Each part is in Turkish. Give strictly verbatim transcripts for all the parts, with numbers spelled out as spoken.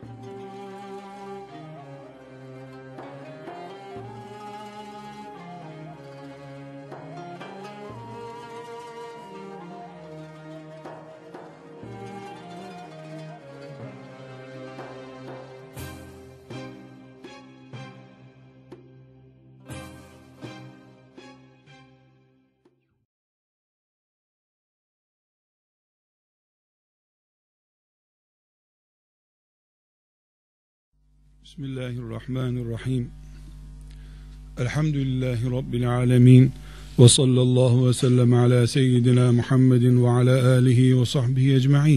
Bismillahirrahmanirrahim. Elhamdülillahi Rabbil alemin. Ve sallallahu ve sellem ala seyyidina Muhammedin ve ala alihi ve sahbihi ecma'in.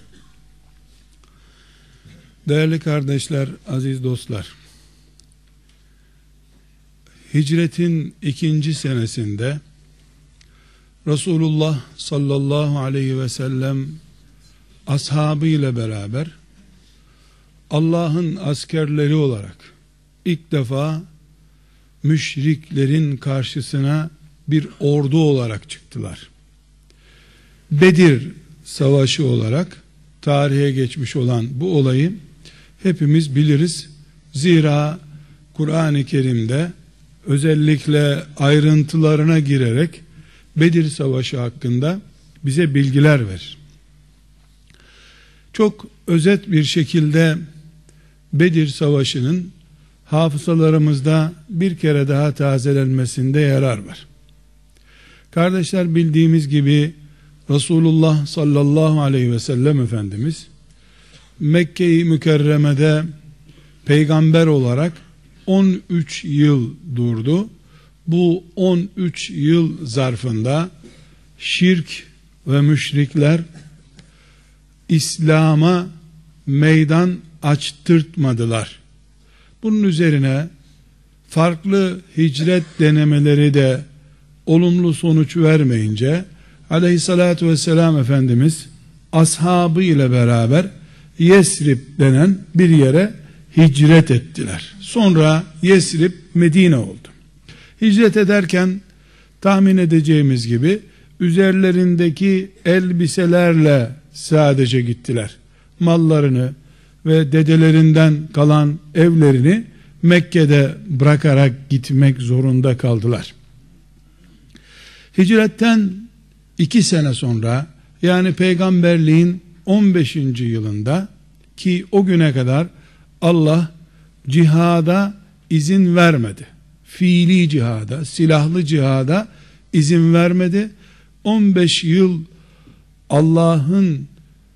Değerli kardeşler, aziz dostlar, hicretin ikinci senesinde Resulullah sallallahu aleyhi ve sellem ashabı ile beraber Allah'ın askerleri olarak ilk defa müşriklerin karşısına bir ordu olarak çıktılar. Bedir Savaşı olarak tarihe geçmiş olan bu olayı hepimiz biliriz. Zira Kur'an-ı Kerim'de özellikle ayrıntılarına girerek Bedir Savaşı hakkında bize bilgiler verir. Çok özet bir şekilde Bedir Savaşı'nın hafızalarımızda bir kere daha tazelenmesinde yarar var. Kardeşler, bildiğimiz gibi Resulullah sallallahu aleyhi ve sellem Efendimiz Mekke-i Mükerreme'de peygamber olarak on üç yıl durdu. Bu on üç yıl zarfında şirk ve müşrikler İslam'a meydan açtırtmadılar. Bunun üzerine farklı hicret denemeleri de olumlu sonuç vermeyince aleyhissalatü vesselam Efendimiz ashabı ile beraber Yesrib denen bir yere hicret ettiler. Sonra Yesrib Medine oldu. Hicret ederken tahmin edeceğimiz gibi üzerlerindeki elbiselerle sadece gittiler. Mallarını ve dedelerinden kalan evlerini Mekke'de bırakarak gitmek zorunda kaldılar. Hicretten iki sene sonra, yani peygamberliğin on beşinci yılında, ki o güne kadar Allah cihada izin vermedi. Fiili cihada, silahlı cihada izin vermedi. on beş yıl Allah'ın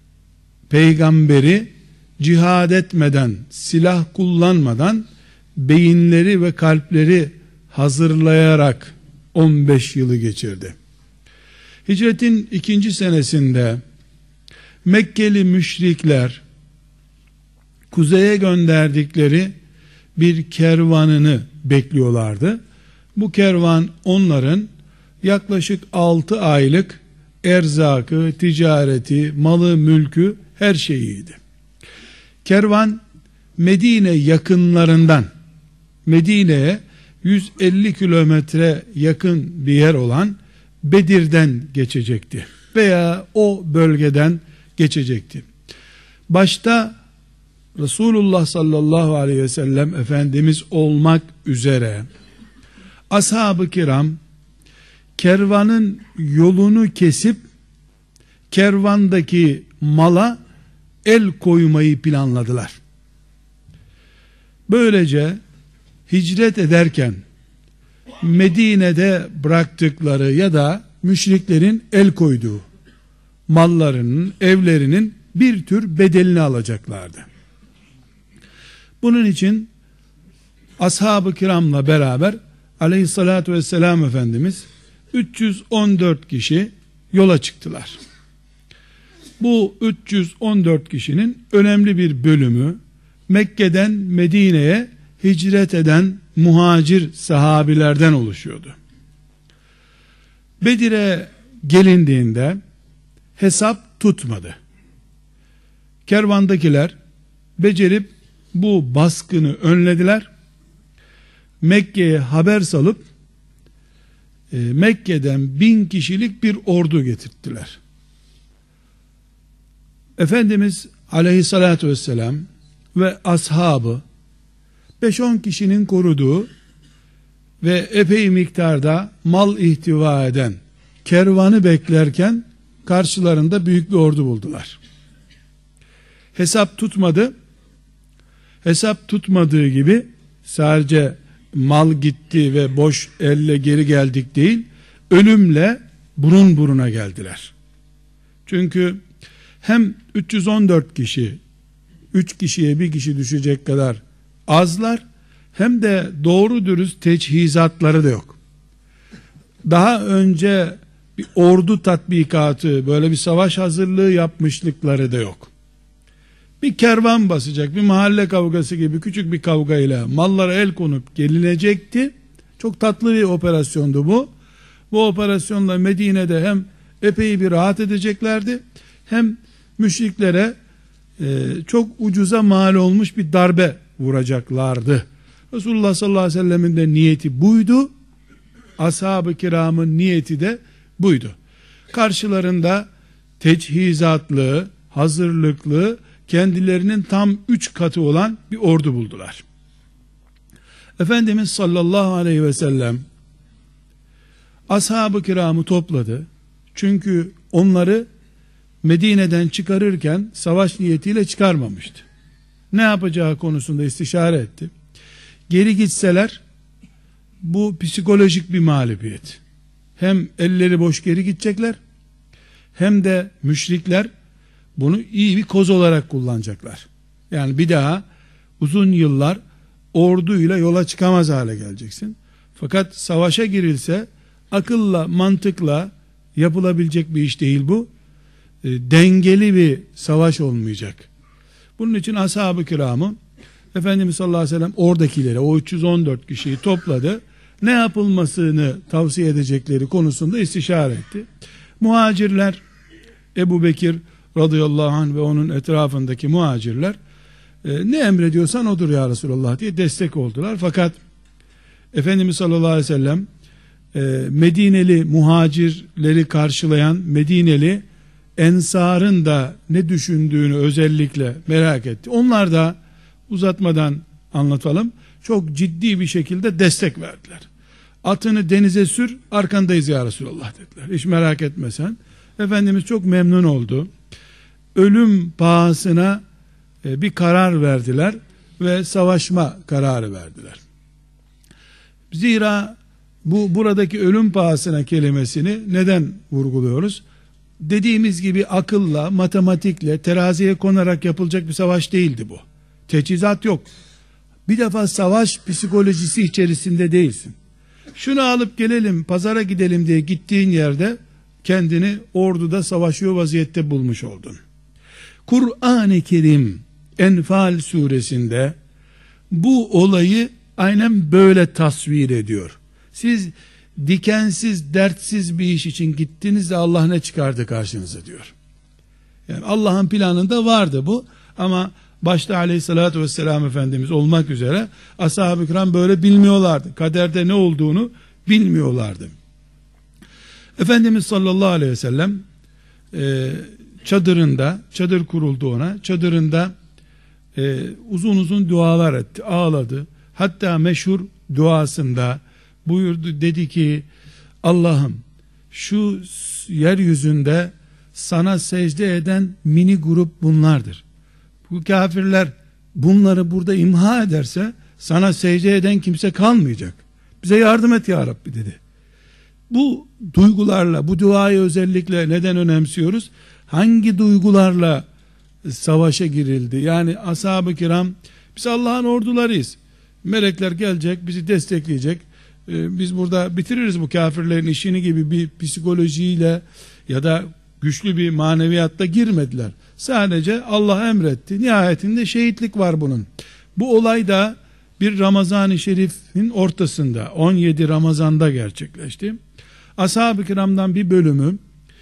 peygamberi cihad etmeden, silah kullanmadan beyinleri ve kalpleri hazırlayarak on beş yılı geçirdi. Hicretin ikinci senesinde Mekkeli müşrikler kuzeye gönderdikleri bir kervanını bekliyorlardı. Bu kervan onların yaklaşık altı aylık erzakı, ticareti, malı, mülkü, her şeyiydi. Kervan Medine yakınlarından, Medine'ye yüz elli kilometre yakın bir yer olan Bedir'den geçecekti veya o bölgeden geçecekti. Başta Resulullah sallallahu aleyhi ve sellem Efendimiz olmak üzere ashab-ı kiram kervanın yolunu kesip kervandaki mala el koymayı planladılar. Böylece hicret ederken Medine'de bıraktıkları ya da müşriklerin el koyduğu mallarının, evlerinin bir tür bedelini alacaklardı. Bunun için ashab-ı kiramla beraber aleyhissalatü vesselam Efendimiz üç yüz on dört kişi yola çıktılar. Bu üç yüz on dört kişinin önemli bir bölümü Mekke'den Medine'ye hicret eden muhacir sahabilerden oluşuyordu. Bedir'e gelindiğinde hesap tutmadı. Kervandakiler becerip bu baskını önlediler. Mekke'ye haber salıp e, Mekke'den bin kişilik bir ordu getirttiler. Efendimiz aleyhissalatü vesselam ve ashabı beş on kişinin koruduğu ve epey miktarda mal ihtiva eden kervanı beklerken karşılarında büyük bir ordu buldular. Hesap tutmadı. Hesap tutmadığı gibi sadece mal gitti ve boş elle geri geldik değil, ölümle burun buruna geldiler. Çünkü hem üç yüz on dört kişi, üç kişiye bir kişi düşecek kadar azlar, hem de doğru dürüst teçhizatları da yok. Daha önce bir ordu tatbikatı, böyle bir savaş hazırlığı yapmışlıkları da yok. Bir kervan basacak, bir mahalle kavgası gibi küçük bir kavgayla mallara el konup gelinecekti. Çok tatlı bir operasyondu bu. Bu operasyonla Medine'de hem epey bir rahat edeceklerdi, hem müşriklere e, çok ucuza mal olmuş bir darbe vuracaklardı. Resulullah sallallahu aleyhi ve sellemin de niyeti buydu. Ashab-ı kiramın niyeti de buydu. Karşılarında teçhizatlı, hazırlıklı, kendilerinin tam üç katı olan bir ordu buldular. Efendimiz sallallahu aleyhi ve sellem ashab-ı kiramı topladı. Çünkü onları Medine'den çıkarırken savaş niyetiyle çıkarmamıştı. Ne yapacağı konusunda istişare etti. Geri gitseler bu psikolojik bir mağlubiyet. Hem elleri boş geri gidecekler, hem de müşrikler bunu iyi bir koz olarak kullanacaklar. Yani bir daha uzun yıllar orduyla yola çıkamaz hale geleceksin. Fakat savaşa girilse akılla, mantıkla yapılabilecek bir iş değil bu. E, dengeli bir savaş olmayacak. Bunun için ashab-ı kiramı Efendimiz sallallahu aleyhi ve sellem oradakileri, o üç yüz on dört kişiyi topladı. Ne yapılmasını tavsiye edecekleri konusunda istişare etti. Muhacirler, Ebu Bekir radıyallahu anh ve onun etrafındaki muhacirler, e, ne emrediyorsan odur ya Resulallah diye destek oldular. Fakat Efendimiz sallallahu aleyhi ve sellem e, Medineli muhacirleri karşılayan Medineli ensarın da ne düşündüğünü özellikle merak etti. Onlar da uzatmadan anlatalım, çok ciddi bir şekilde destek verdiler. Atını denize sür, arkandayız ya Resulallah dediler. Hiç merak etme sen. Efendimiz çok memnun oldu. Ölüm pahasına e, bir karar verdiler ve savaşma kararı verdiler. Zira bu buradaki ölüm pahasına kelimesini neden vurguluyoruz? Dediğimiz gibi akılla, matematikle, teraziye konarak yapılacak bir savaş değildi bu. Teçhizat yok. Bir defa savaş psikolojisi içerisinde değilsin. Şunu alıp gelelim, pazara gidelim diye gittiğin yerde kendini orduda savaşıyor vaziyette bulmuş oldun. Kur'an-ı Kerim Enfal suresinde bu olayı aynen böyle tasvir ediyor. Siz dikensiz, dertsiz bir iş için gittiniz de Allah ne çıkardı karşınıza diyor. Yani Allah'ın planında vardı bu, ama başta aleyhissalatü vesselam Efendimiz olmak üzere ashab-ı kiram böyle bilmiyorlardı. Kaderde ne olduğunu bilmiyorlardı. Efendimiz sallallahu aleyhi ve sellem e, çadırında, çadır kuruldu ona, çadırında e, uzun uzun dualar etti, ağladı. Hatta meşhur duasında buyurdu, dedi ki Allah'ım şu yeryüzünde sana secde eden mini grup bunlardır. Bu kafirler bunları burada imha ederse sana secde eden kimse kalmayacak. Bize yardım et ya Rabbi dedi. Bu duygularla, bu duayı özellikle neden önemsiyoruz? Hangi duygularla savaşa girildi? Yani ashab-ı kiram, biz Allah'ın ordularıyız. Melekler gelecek, bizi destekleyecek. Ee, biz burada bitiririz bu kafirlerin işini gibi bir psikolojiyle ya da güçlü bir maneviyatla girmediler. Sadece Allah emretti. Nihayetinde şehitlik var bunun. Bu olay da bir Ramazan-ı Şerif'in ortasında, on yedi Ramazan'da gerçekleşti. Ashab-ı kiramdan bir bölümü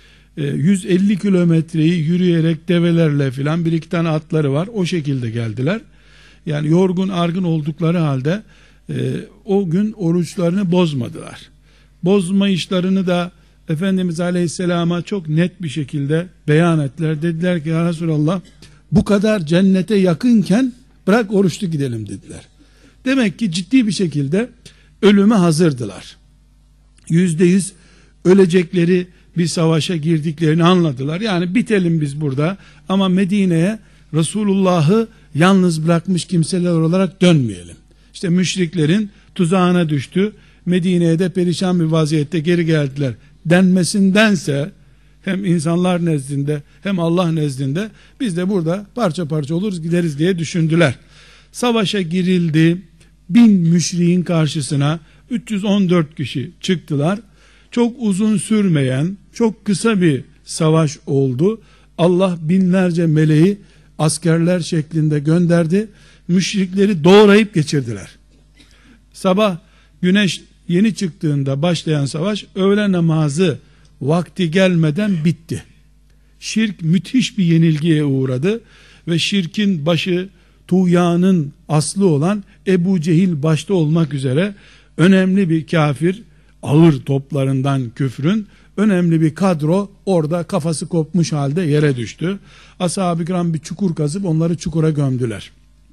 yüz elli kilometreyi yürüyerek develerle filan, bir iki tane atları var, o şekilde geldiler. Yani yorgun argın oldukları halde e, o gün oruçlarını bozmadılar. Bozma işlerini de Efendimiz Aleyhisselam'a çok net bir şekilde beyan ettiler. Dediler ki ya Resulallah, bu kadar cennete yakınken Bırak oruçlu gidelim dediler. Demek ki ciddi bir şekilde ölüme hazırdılar. Yüzde yüz ölecekleri bir savaşa girdiklerini anladılar. Yani bitelim biz burada ama Medine'ye Resulullah'ı yalnız bırakmış kimseler olarak dönmeyelim. İşte müşriklerin tuzağına düştü. Medine'ye de perişan bir vaziyette geri geldiler denmesindense, hem insanlar nezdinde hem Allah nezdinde biz de burada parça parça oluruz gideriz diye düşündüler. Savaşa girildi. Bin müşriğin karşısına üç yüz on dört kişi çıktılar. Çok uzun sürmeyen, çok kısa bir savaş oldu. Allah binlerce meleği askerler şeklinde gönderdi. Müşrikleri doğrayıp geçirdiler. Sabah güneş yeni çıktığında başlayan savaş öğle namazı vakti gelmeden bitti. Şirk müthiş bir yenilgiye uğradı ve şirkin başı, tuğyanın aslı olan Ebu Cehil başta olmak üzere önemli bir kafir, ağır toplarından küfrün önemli bir kadro orada kafası kopmuş halde yere düştü. Ashab-ı kiram bir çukur kazıp onları çukura gömdüler.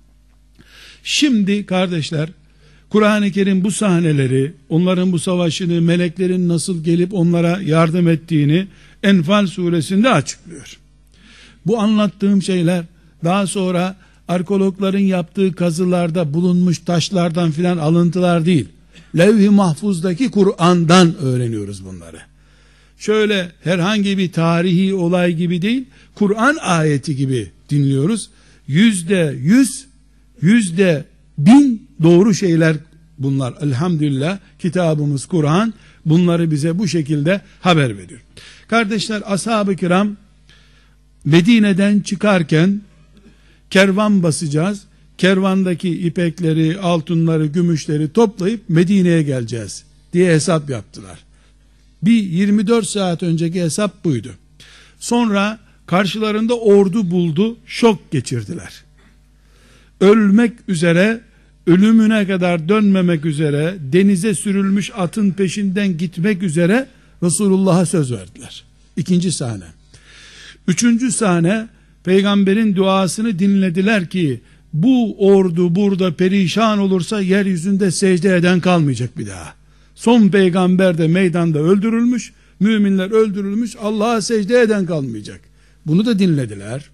Şimdi kardeşler, Kur'an-ı Kerim bu sahneleri, onların bu savaşını, meleklerin nasıl gelip onlara yardım ettiğini Enfal suresinde açıklıyor. Bu anlattığım şeyler daha sonra arkeologların yaptığı kazılarda bulunmuş taşlardan filan alıntılar değil. Levh-i Mahfuz'daki Kur'an'dan öğreniyoruz bunları. Şöyle herhangi bir tarihi olay gibi değil, Kur'an ayeti gibi dinliyoruz. Yüzde yüz, yüzde bin doğru şeyler bunlar. Elhamdülillah kitabımız Kur'an bunları bize bu şekilde haber veriyor. Kardeşler, ashab-ı kiram Medine'den çıkarken kervan basacağız. Kervandaki ipekleri, altınları, gümüşleri toplayıp Medine'ye geleceğiz diye hesap yaptılar. Bir yirmi dört saat önceki hesap buydu. Sonra karşılarında ordu buldu, şok geçirdiler. Ölmek üzere, ölümüne kadar dönmemek üzere, denize sürülmüş atın peşinden gitmek üzere Resulullah'a söz verdiler. İkinci sahne. Üçüncü sahne, peygamberin duasını dinlediler ki bu ordu burada perişan olursa yeryüzünde secde eden kalmayacak bir daha. Son peygamber de meydanda öldürülmüş, müminler öldürülmüş, Allah'a secde eden kalmayacak. Bunu da dinlediler.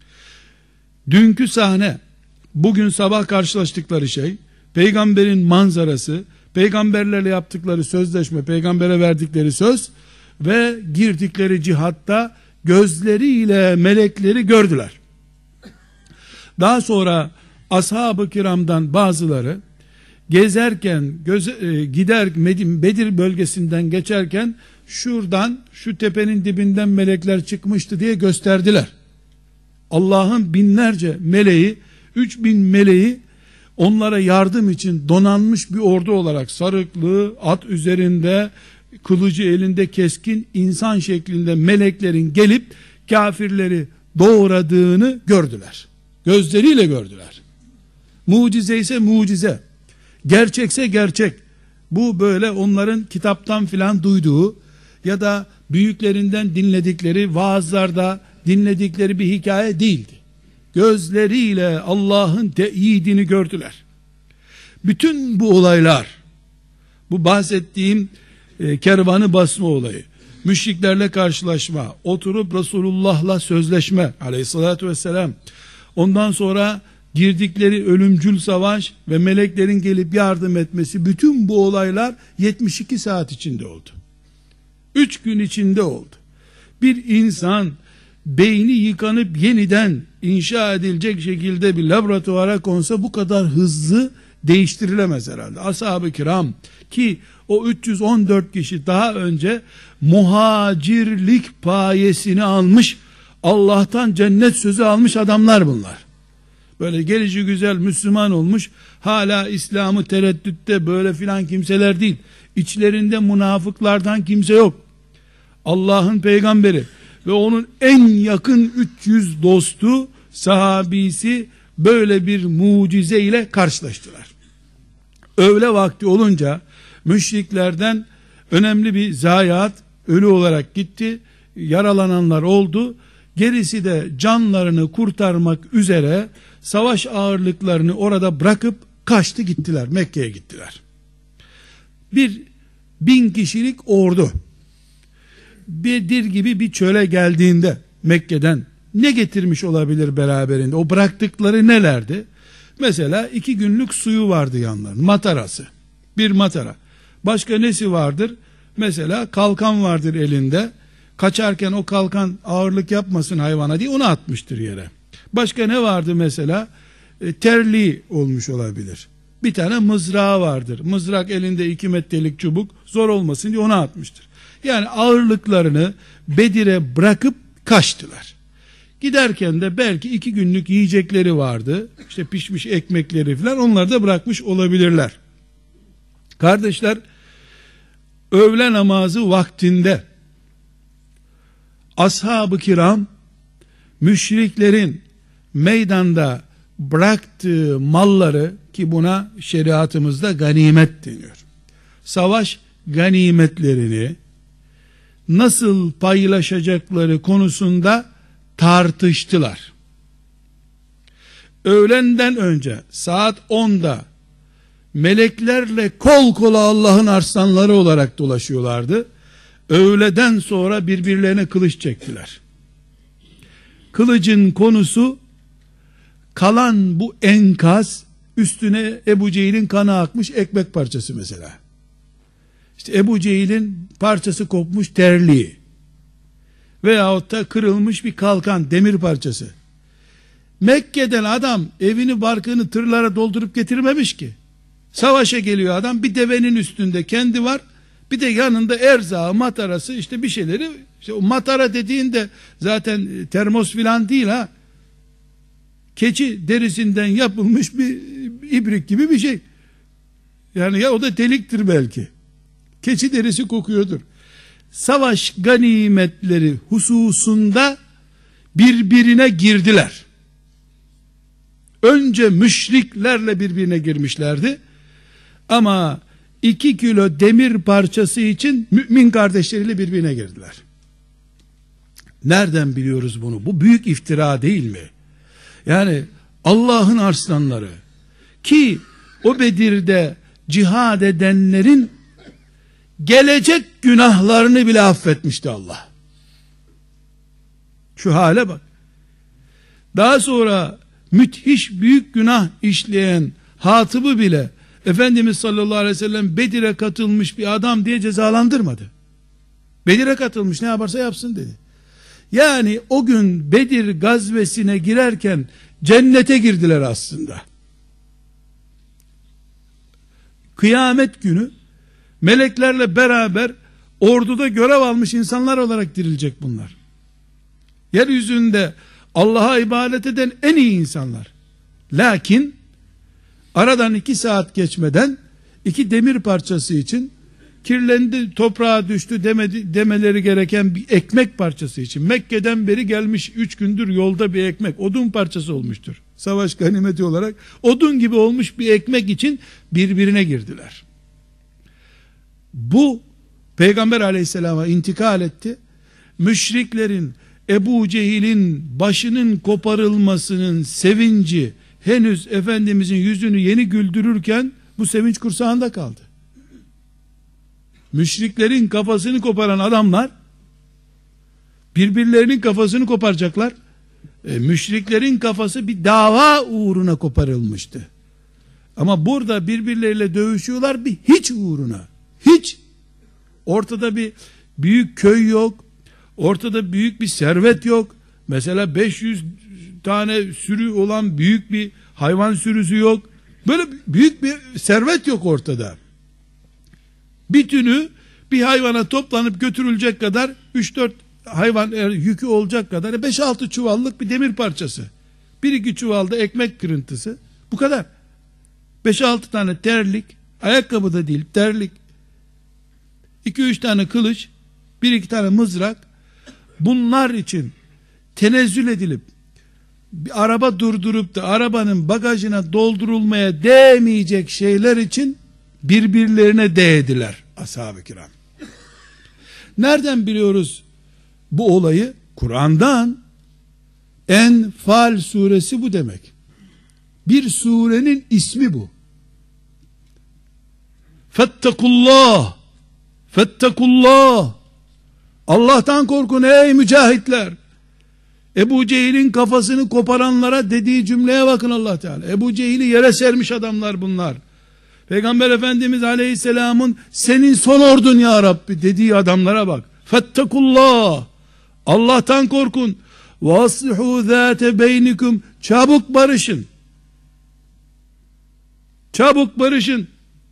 Dünkü sahne, bugün sabah karşılaştıkları şey, peygamberin manzarası, peygamberlerle yaptıkları sözleşme, peygambere verdikleri söz ve girdikleri cihatta gözleriyle melekleri gördüler. Daha sonra ashab-ı kiramdan bazıları gezerken, göze, e, gider Bedir bölgesinden geçerken şuradan, şu tepenin dibinden melekler çıkmıştı diye gösterdiler. Allah'ın binlerce meleği, üç bin meleği onlara yardım için donanmış bir ordu olarak sarıklı, at üzerinde, kılıcı elinde keskin insan şeklinde meleklerin gelip kafirleri doğradığını gördüler. Gözleriyle gördüler. Mucize ise mucize, gerçekse gerçek. Bu böyle onların kitaptan filan duyduğu ya da büyüklerinden dinledikleri, vaazlarda dinledikleri bir hikaye değildi. Gözleriyle Allah'ın teyidini gördüler. Bütün bu olaylar, bu bahsettiğim e, kervanı basma olayı, müşriklerle karşılaşma, oturup Resulullah'la sözleşme aleyhissalatü vesselam, ondan sonra girdikleri ölümcül savaş ve meleklerin gelip yardım etmesi, bütün bu olaylar yetmiş iki saat içinde oldu. üç gün içinde oldu. Bir insan beyni yıkanıp yeniden inşa edilecek şekilde bir laboratuvara konsa bu kadar hızlı değiştirilemez herhalde. Ashab-ı kiram ki o üç yüz on dört kişi daha önce muhacirlik payesini almış, Allah'tan cennet sözü almış adamlar bunlar. Böyle gelişi güzel Müslüman olmuş, hala İslam'ı tereddütte böyle filan kimseler değil. İçlerinde münafıklardan kimse yok. Allah'ın peygamberi ve onun en yakın üç yüz dostu, sahabisi böyle bir mucize ile karşılaştılar. Öğle vakti olunca müşriklerden önemli bir zayiat, ölü olarak gitti. Yaralananlar oldu. gerisi de canlarını kurtarmak üzere savaş ağırlıklarını orada bırakıp kaçtı gittiler, Mekke'ye gittiler. Bir bin kişilik ordu Bedir gibi bir çöle geldiğinde Mekke'den ne getirmiş olabilir beraberinde? O bıraktıkları nelerdi? Mesela iki günlük suyu vardı yanlarında, matarası, bir matara. Başka nesi vardır? Mesela kalkan vardır elinde. Kaçarken o kalkan ağırlık yapmasın hayvana diye onu atmıştır yere. Başka ne vardı mesela? E, terliği olmuş olabilir. Bir tane mızrağı vardır. Mızrak elinde iki metrelik çubuk, zor olmasın diye onu atmıştır. Yani ağırlıklarını Bedir'e bırakıp kaçtılar. Giderken de belki iki günlük yiyecekleri vardı. İşte pişmiş ekmekleri falan, onları da bırakmış olabilirler. Kardeşler, öğle namazı vaktinde ashab-ı kiram müşriklerin meydanda bıraktığı malları, ki buna şeriatımızda ganimet deniyor, savaş ganimetlerini nasıl paylaşacakları konusunda tartıştılar. Öğlenden önce saat onda meleklerle kol kola Allah'ın arslanları olarak dolaşıyorlardı. Öğleden sonra birbirlerine kılıç çektiler. Kılıcın konusu, kalan bu enkaz, üstüne Ebu Cehil'in kanı akmış ekmek parçası mesela. İşte Ebu Cehil'in parçası kopmuş terliği veyahut da kırılmış bir kalkan, demir parçası. Mekke'den adam evini barkını tırlara doldurup getirmemiş ki. Savaşa geliyor adam, bir devenin üstünde kendi var, bir de yanında erzağı, matarası, işte bir şeyleri. İşte o matara dediğinde zaten termos filan değil ha. Keçi derisinden yapılmış bir ibrik gibi bir şey. Yani ya o da deliktir belki. Keçi derisi kokuyordur. Savaş ganimetleri hususunda birbirine girdiler. Önce müşriklerle birbirine girmişlerdi. Ama iki kilo demir parçası için mümin kardeşleriyle birbirine girdiler. Nereden biliyoruz bunu? Bu büyük iftira değil mi? Yani Allah'ın arslanları, ki o Bedir'de cihad edenlerin gelecek günahlarını bile affetmişti Allah. Şu hale bak. Daha sonra müthiş büyük günah işleyen Hatib'i bile Efendimiz sallallahu aleyhi ve sellem Bedir'e katılmış bir adam diye cezalandırmadı. Bedir'e katılmış, ne yaparsa yapsın dedi. Yani o gün Bedir gazvesine girerken cennete girdiler aslında. Kıyamet günü meleklerle beraber orduda görev almış insanlar olarak dirilecek bunlar. Yeryüzünde Allah'a ibadet eden en iyi insanlar. Lakin aradan iki saat geçmeden iki demir parçası için, kirlendi, toprağa düştü demedi, demeleri gereken bir ekmek parçası için, Mekke'den beri gelmiş üç gündür yolda bir ekmek, odun parçası olmuştur. Savaş ganimeti olarak odun gibi olmuş bir ekmek için birbirine girdiler. Bu Peygamber aleyhisselama intikal etti. Müşriklerin, Ebu Cehil'in başının koparılmasının sevinci henüz Efendimizin yüzünü yeni güldürürken bu sevinç kursağında kaldı. Müşriklerin kafasını koparan adamlar birbirlerinin kafasını koparacaklar. E, müşriklerin kafası bir dava uğruna koparılmıştı. Ama burada birbirleriyle dövüşüyorlar bir hiç uğruna. Hiç. Ortada bir büyük köy yok. Ortada büyük bir servet yok. Mesela beş yüz tane sürü olan büyük bir hayvan sürüsü yok. Böyle büyük bir servet yok ortada. Bütünü bir hayvana toplanıp götürülecek kadar üç dört hayvan yükü olacak kadar beş altı çuvallık bir demir parçası. bir iki çuvalda ekmek kırıntısı. Bu kadar. beş altı tane terlik, ayakkabı da değil terlik, iki üç tane kılıç, bir iki tane mızrak. Bunlar için tenezzül edilip bir araba durdurup da arabanın bagajına doldurulmaya değmeyecek şeyler için birbirlerine değdiler ashab-ı kiram. Nereden biliyoruz bu olayı? Kur'an'dan. Enfal suresi bu demek. Bir surenin ismi bu. Fettakullah, fettakullah. Allah'tan korkun ey mücahitler. Ebu Cehil'in kafasını koparanlara dediği cümleye bakın Allah Teala. Ebu Cehil'i yere sermiş adamlar bunlar. Peygamber Efendimiz Aleyhisselam'ın senin son ordun ya Rabbi dediği adamlara bak. Fettakullah. Allah'tan korkun. Ve aslihu zâte beynikum. Çabuk barışın. Çabuk barışın.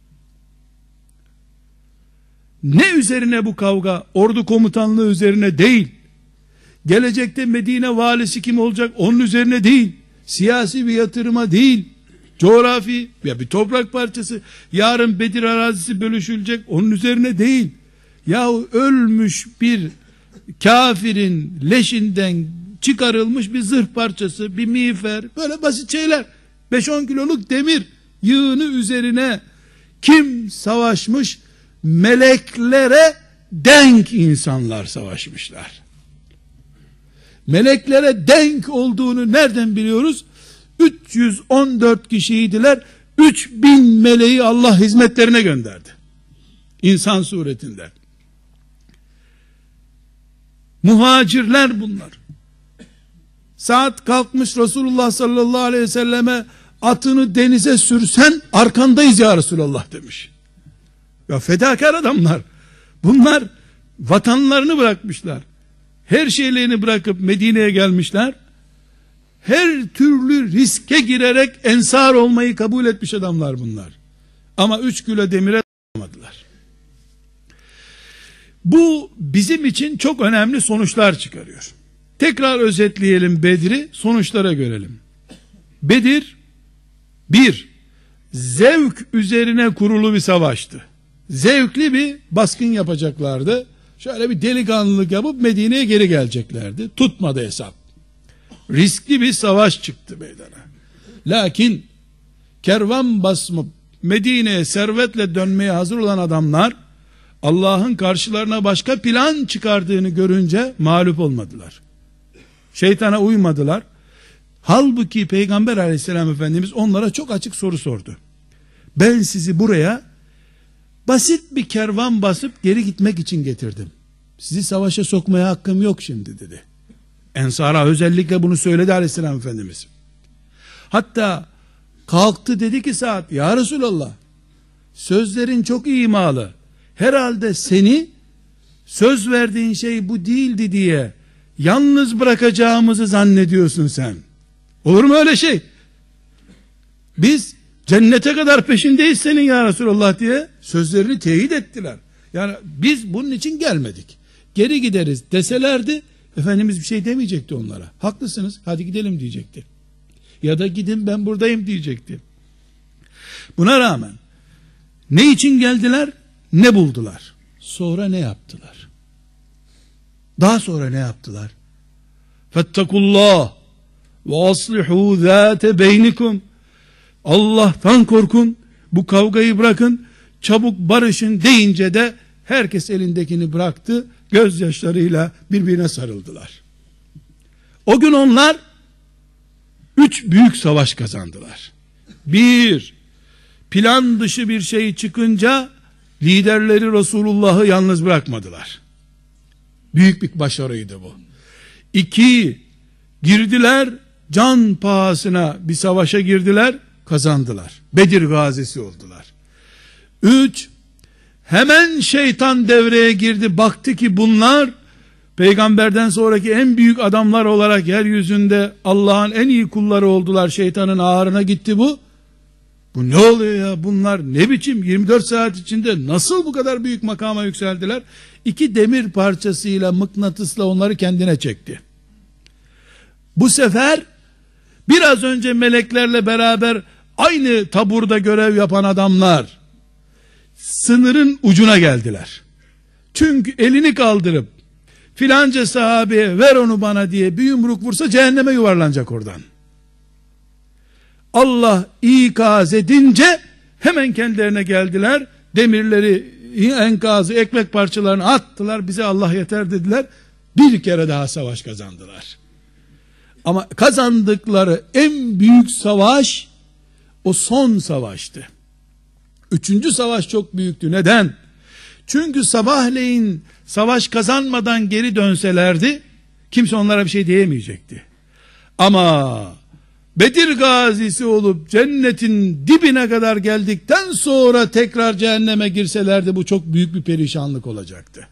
Ne üzerine bu kavga? Ordu komutanlığı üzerine değil. Gelecekte Medine valisi kim olacak? Onun üzerine değil. Siyasi bir yatırıma değil. Coğrafi ya bir toprak parçası. Yarın Bedir arazisi bölüşülecek. Onun üzerine değil. Yahu ölmüş bir kafirin leşinden çıkarılmış bir zırh parçası, bir miğfer, böyle basit şeyler. beş on kiloluk demir yığını üzerine kim savaşmış? Meleklere denk insanlar savaşmışlar. Meleklere denk olduğunu nereden biliyoruz? üç yüz on dört kişiydiler. üç bin meleği Allah hizmetlerine gönderdi. İnsan suretinde. Muhacirler bunlar. Saat kalkmış Resulullah sallallahu aleyhi ve selleme atını denize sürsen arkandayız ya Resulallah demiş. Ya fedakar adamlar. Bunlar vatanlarını bırakmışlar. Her şeylerini bırakıp Medine'ye gelmişler. Her türlü riske girerek ensar olmayı kabul etmiş adamlar bunlar. Ama üç kilo demire alamadılar. Bu bizim için çok önemli sonuçlar çıkarıyor. Tekrar özetleyelim Bedir'i, sonuçlara görelim. Bedir, bir, zevk üzerine kurulu bir savaştı. Zevkli bir baskın yapacaklardı. Şöyle bir delikanlılık yapıp Medine'ye geri geleceklerdi. Tutmadı hesap. Riskli bir savaş çıktı meydana. Lakin kervan basıp Medine'ye servetle dönmeye hazır olan adamlar Allah'ın karşılarına başka plan çıkardığını görünce mağlup olmadılar. Şeytana uymadılar. Halbuki Peygamber Aleyhisselam Efendimiz onlara çok açık soru sordu. Ben sizi buraya basit bir kervan basıp geri gitmek için getirdim. Sizi savaşa sokmaya hakkım yok şimdi dedi. Ensara özellikle bunu söyledi Aleyhisselam Efendimiz. Hatta kalktı dedi ki saat, ya Resulallah sözlerin çok imalı. Herhalde seni söz verdiğin şey bu değildi diye yalnız bırakacağımızı zannediyorsun sen. Olur mu öyle şey? Biz cennete kadar peşindeyiz senin ya Resulallah diye sözlerini teyit ettiler. Yani biz bunun için gelmedik. Geri gideriz deselerdi Efendimiz bir şey demeyecekti onlara. Haklısınız, hadi gidelim diyecekti. Ya da gidin ben buradayım diyecekti. Buna rağmen ne için geldiler? Ne buldular? Sonra ne yaptılar? Daha sonra ne yaptılar? Fettakullah ve aslihu zâte beynikum. Allah'tan korkun, bu kavgayı bırakın, çabuk barışın deyince de herkes elindekini bıraktı, gözyaşlarıyla birbirine sarıldılar. O gün onlar üç büyük savaş kazandılar. Bir, plan dışı bir şey çıkınca liderleri Resulullah'ı yalnız bırakmadılar. Büyük bir başarıydı bu. İki, girdiler, can pahasına bir savaşa girdiler, kazandılar. Bedir gazisi oldular. Üç, hemen şeytan devreye girdi, baktı ki bunlar peygamberden sonraki en büyük adamlar olarak yeryüzünde Allah'ın en iyi kulları oldular. Şeytanın ağrına gitti bu. Bu ne oluyor ya, bunlar ne biçim yirmi dört saat içinde nasıl bu kadar büyük makama yükseldiler? İki demir parçasıyla, mıknatısla onları kendine çekti. Bu sefer biraz önce meleklerle beraber aynı taburda görev yapan adamlar sınırın ucuna geldiler. Çünkü elini kaldırıp filanca sahabeye ver onu bana diye bir yumruk vursa cehenneme yuvarlanacak oradan. Allah ikaz edince hemen kendilerine geldiler. Demirleri, enkazı, ekmek parçalarını attılar. Bize Allah yeter dediler. Bir kere daha savaş kazandılar. Ama kazandıkları en büyük savaş o son savaştı. Üçüncü savaş çok büyüktü. Neden? Çünkü sabahleyin savaş kazanmadan geri dönselerdi kimse onlara bir şey diyemeyecekti. Ama Bedir gazisi olup cennetin dibine kadar geldikten sonra tekrar cehenneme girselerdi bu çok büyük bir perişanlık olacaktı.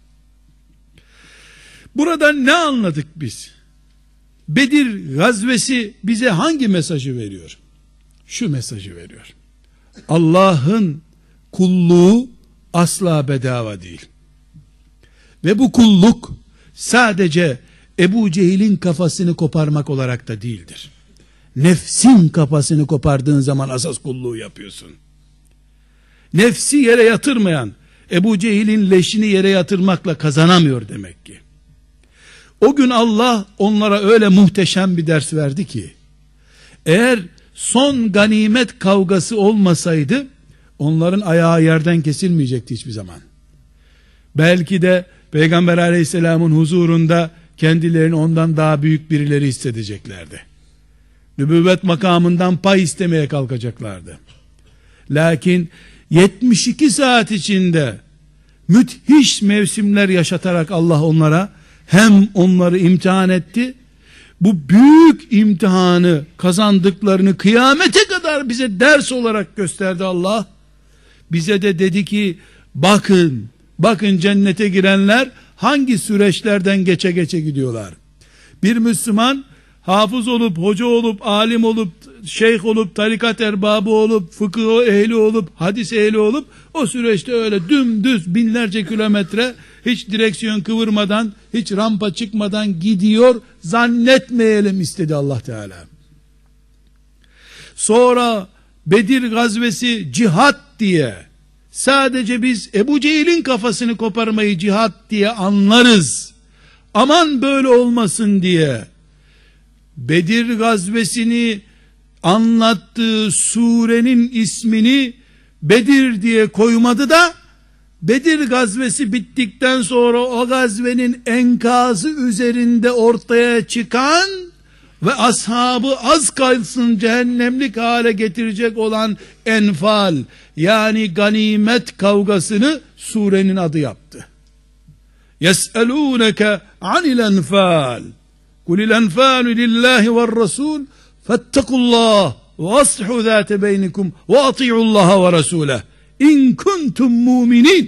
Buradan ne anladık biz? Bedir gazvesi bize hangi mesajı veriyor? Şu mesajı veriyor: Allah'ın kulluğu asla bedava değil. Ve bu kulluk sadece Ebu Cehil'in kafasını koparmak olarak da değildir. Nefsin kafasını kopardığın zaman asas kulluğu yapıyorsun. Nefsi yere yatırmayan Ebu Cehil'in leşini yere yatırmakla kazanamıyor demek ki. O gün Allah onlara öyle muhteşem bir ders verdi ki, eğer son ganimet kavgası olmasaydı onların ayağı yerden kesilmeyecekti hiçbir zaman. Belki de Peygamber aleyhisselamın huzurunda kendilerini ondan daha büyük birileri hissedeceklerdi. Nübüvvet makamından pay istemeye kalkacaklardı. Lakin yetmiş iki saat içinde müthiş mevsimler yaşatarak Allah onlara hem onları imtihan etti, bu büyük imtihanı kazandıklarını kıyamete kadar bize ders olarak gösterdi Allah. Bize de dedi ki bakın, bakın cennete girenler hangi süreçlerden geçe geçe gidiyorlar. Bir Müslüman hafız olup, hoca olup, alim olup, şeyh olup, tarikat erbabı olup, fıkıh ehli olup, hadis ehli olup, o süreçte öyle dümdüz binlerce kilometre hiç direksiyon kıvırmadan, hiç rampa çıkmadan gidiyor zannetmeyelim istedi Allah Teala. Sonra Bedir gazvesi cihat diye, sadece biz Ebu Cehil'in kafasını koparmayı cihat diye anlarız. Aman böyle olmasın diye Bedir gazvesini anlattığı surenin ismini Bedir diye koymadı da Bedir gazvesi bittikten sonra o gazvenin enkazı üzerinde ortaya çıkan ve ashabı az kalsın cehennemlik hale getirecek olan Enfal, yani ganimet kavgasını surenin adı yaptı. Yes'elûneke anil enfal kulil enfâlu lillahi ve rasul fettekullah ve aslihu zâte beynikum ve ati'ullaha ve rasûleh in kuntum muminin.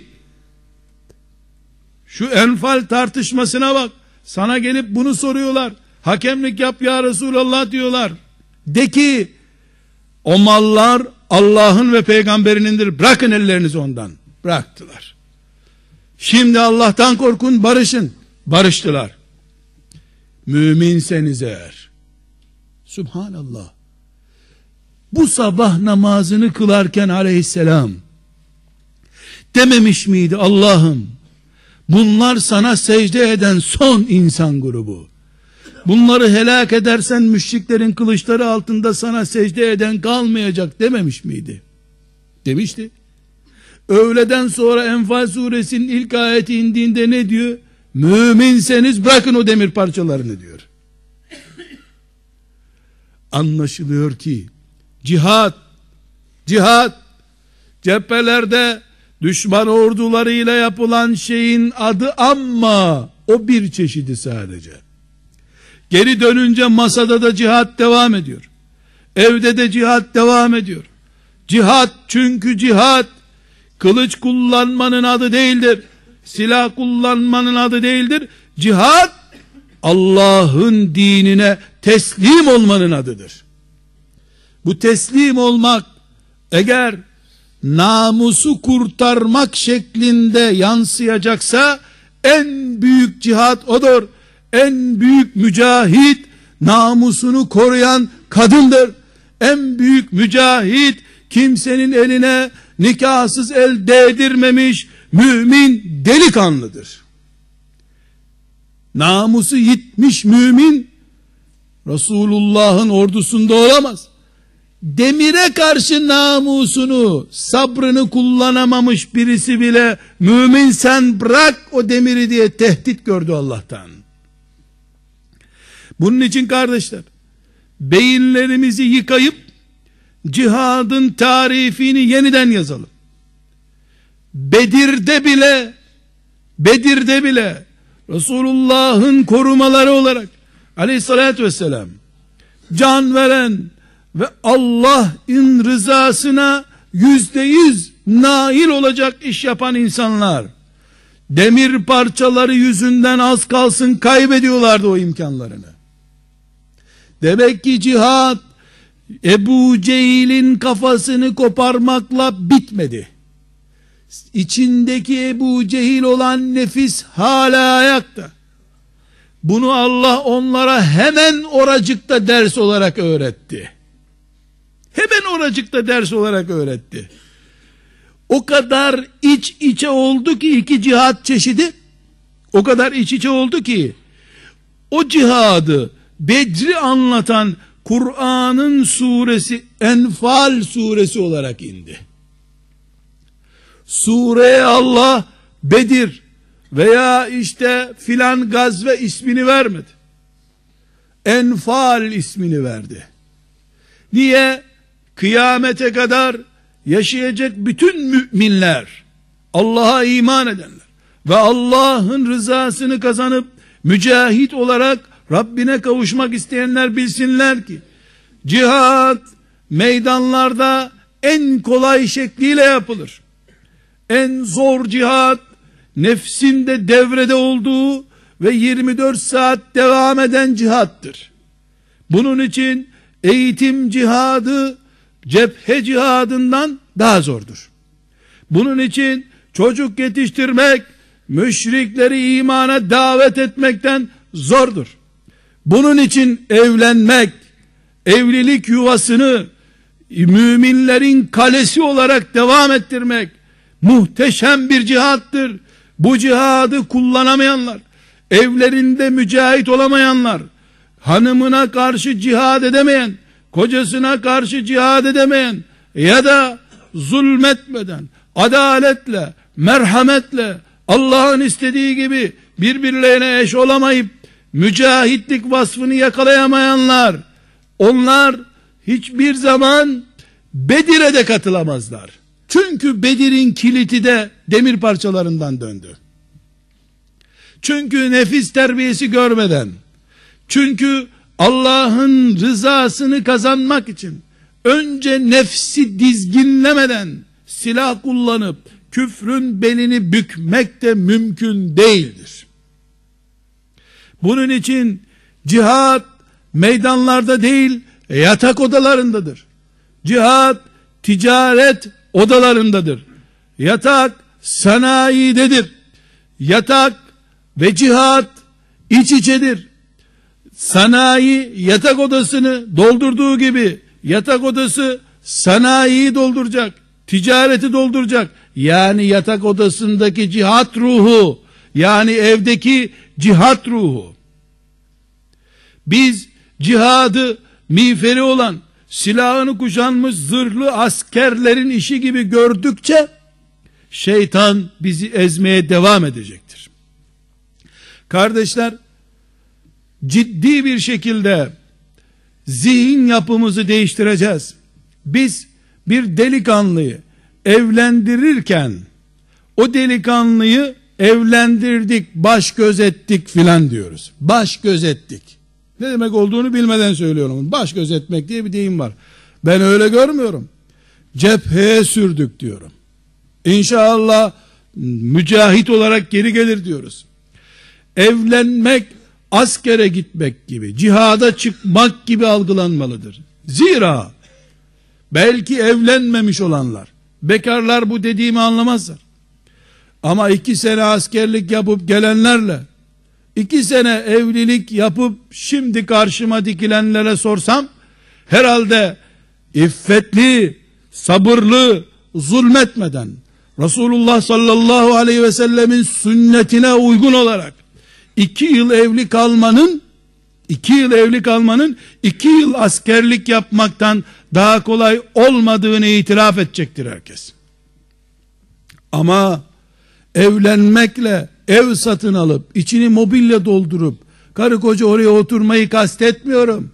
Şu enfal tartışmasına bak. Sana gelip bunu soruyorlar. Hakemlik yap ya Resulallah diyorlar. De ki o mallar Allah'ın ve peygamberinindir. Bırakın ellerinizi ondan. Bıraktılar. Şimdi Allah'tan korkun, barışın. Barıştılar. Müminseniz eğer. Subhanallah. Bu sabah namazını kılarken aleyhisselam dememiş miydi, Allah'ım bunlar sana secde eden son insan grubu. Bunları helak edersen müşriklerin kılıçları altında sana secde eden kalmayacak dememiş miydi? Demişti. Öğleden sonra Enfal suresinin ilk ayeti indiğinde ne diyor? Müminseniz bırakın o demir parçalarını diyor. Anlaşılıyor ki cihat, cihat cephelerde düşman ordularıyla yapılan şeyin adı, ama o bir çeşidi sadece. Geri dönünce masada da cihat devam ediyor. Evde de cihat devam ediyor. Cihat, çünkü cihat kılıç kullanmanın adı değildir. Silah kullanmanın adı değildir. Cihat Allah'ın dinine teslim olmanın adıdır. Bu teslim olmak eğer namusu kurtarmak şeklinde yansıyacaksa en büyük cihat odur. En büyük mücahit namusunu koruyan kadındır. En büyük mücahit kimsenin eline nikahsız el değdirmemiş mümin delikanlıdır. Namusu yitmiş mümin Resulullah'ın ordusunda olamaz. Demire karşı namusunu, sabrını kullanamamış birisi bile mümin sen bırak o demiri diye tehdit gördü Allah'tan. Bunun için kardeşler, beyinlerimizi yıkayıp cihadın tarifini yeniden yazalım. Bedir'de bile Bedir'de bile Resulullah'ın korumaları olarak aleyhissalatü vesselam can veren ve Allah'ın rızasına yüzde yüz nail olacak iş yapan insanlar, demir parçaları yüzünden az kalsın kaybediyorlardı o imkanlarını. Demek ki cihat Ebu Cehil'in kafasını koparmakla bitmedi. İçindeki Ebu Cehil olan nefis hala ayakta. Bunu Allah onlara hemen oracıkta ders olarak öğretti. Hemen oracıkta ders olarak öğretti. O kadar iç içe oldu ki iki cihat çeşidi, o kadar iç içe oldu ki o cihadı, Bedri anlatan Kur'an'ın suresi Enfal suresi olarak indi. Sureye Allah Bedir veya işte filan gazve ismini vermedi. Enfal ismini verdi. Niye? Kıyamete kadar yaşayacak bütün müminler, Allah'a iman edenler ve Allah'ın rızasını kazanıp mücahit olarak Rabbine kavuşmak isteyenler bilsinler ki cihat meydanlarda en kolay şekliyle yapılır. En zor cihat nefsinde devrede olduğu ve yirmi dört saat devam eden cihattır. Bunun için eğitim cihadı cephe cihadından daha zordur. Bunun için çocuk yetiştirmek müşrikleri imana davet etmekten zordur. Bunun için evlenmek, evlilik yuvasını müminlerin kalesi olarak devam ettirmek muhteşem bir cihattır. Bu cihadı kullanamayanlar, evlerinde mücahit olamayanlar, hanımına karşı cihad edemeyen, kocasına karşı cihad edemeyen ya da zulmetmeden, adaletle, merhametle, Allah'ın istediği gibi birbirlerine eş olamayıp mücahitlik vasfını yakalayamayanlar, onlar hiçbir zaman Bedir'e de katılamazlar. Çünkü Bedir'in kilidi de demir parçalarından döndü. Çünkü nefis terbiyesi görmeden, çünkü Allah'ın rızasını kazanmak için önce nefsi dizginlemeden silah kullanıp küfrün belini bükmek de mümkün değildir. Bunun için cihat meydanlarda değil, yatak odalarındadır. Cihat ticaret odalarındadır. Yatak sanayidedir. Yatak ve cihat iç içedir. Sanayi yatak odasını doldurduğu gibi yatak odası sanayiyi dolduracak, ticareti dolduracak. Yani yatak odasındaki cihat ruhu, yani evdeki cihat ruhu. Biz cihadı miğferi olan, silahını kuşanmış zırhlı askerlerin işi gibi gördükçe şeytan bizi ezmeye devam edecektir. Kardeşler, ciddi bir şekilde zihin yapımızı değiştireceğiz. Biz bir delikanlıyı evlendirirken o delikanlıyı evlendirdik, baş göz ettik filan diyoruz. Baş göz ettik. Ne demek olduğunu bilmeden söylüyorum. Baş göz etmek diye bir deyim var. Ben öyle görmüyorum. Cepheye sürdük diyorum. İnşallah mücahit olarak geri gelir diyoruz. Evlenmek askere gitmek gibi, cihada çıkmak gibi algılanmalıdır. Zira belki evlenmemiş olanlar, bekarlar bu dediğimi anlamazlar. Ama iki sene askerlik yapıp gelenlerle, iki sene evlilik yapıp şimdi karşıma dikilenlere sorsam, herhalde iffetli, sabırlı, zulmetmeden, Resulullah sallallahu aleyhi ve sellemin sünnetine uygun olarak, iki yıl evli kalmanın, iki yıl evli kalmanın, iki yıl askerlik yapmaktan daha kolay olmadığını itiraf edecektir herkes. Ama evlenmekle ev satın alıp, içini mobilya doldurup, Karı koca oraya oturmayı kastetmiyorum.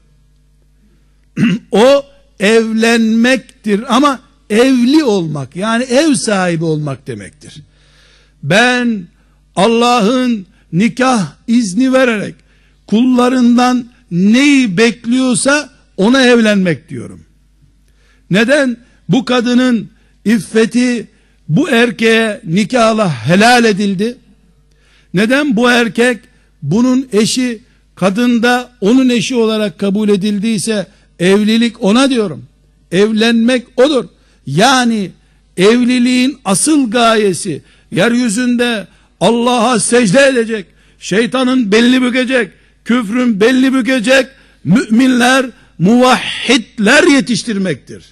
O evlenmektir ama evli olmak, yani ev sahibi olmak demektir. Ben Allah'ın nikah izni vererek kullarından neyi bekliyorsa ona evlenmek diyorum. Neden? Bu kadının iffeti bu erkeğe nikahla helal edildi. Neden bu erkek bunun eşi kadında onun eşi olarak kabul edildiyse evlilik ona diyorum. Evlenmek odur. Yani evliliğin asıl gayesi yeryüzünde Allah'a secde edecek, şeytanın belli bükecek, küfrün belli bükecek müminler, muvahhidler yetiştirmektir.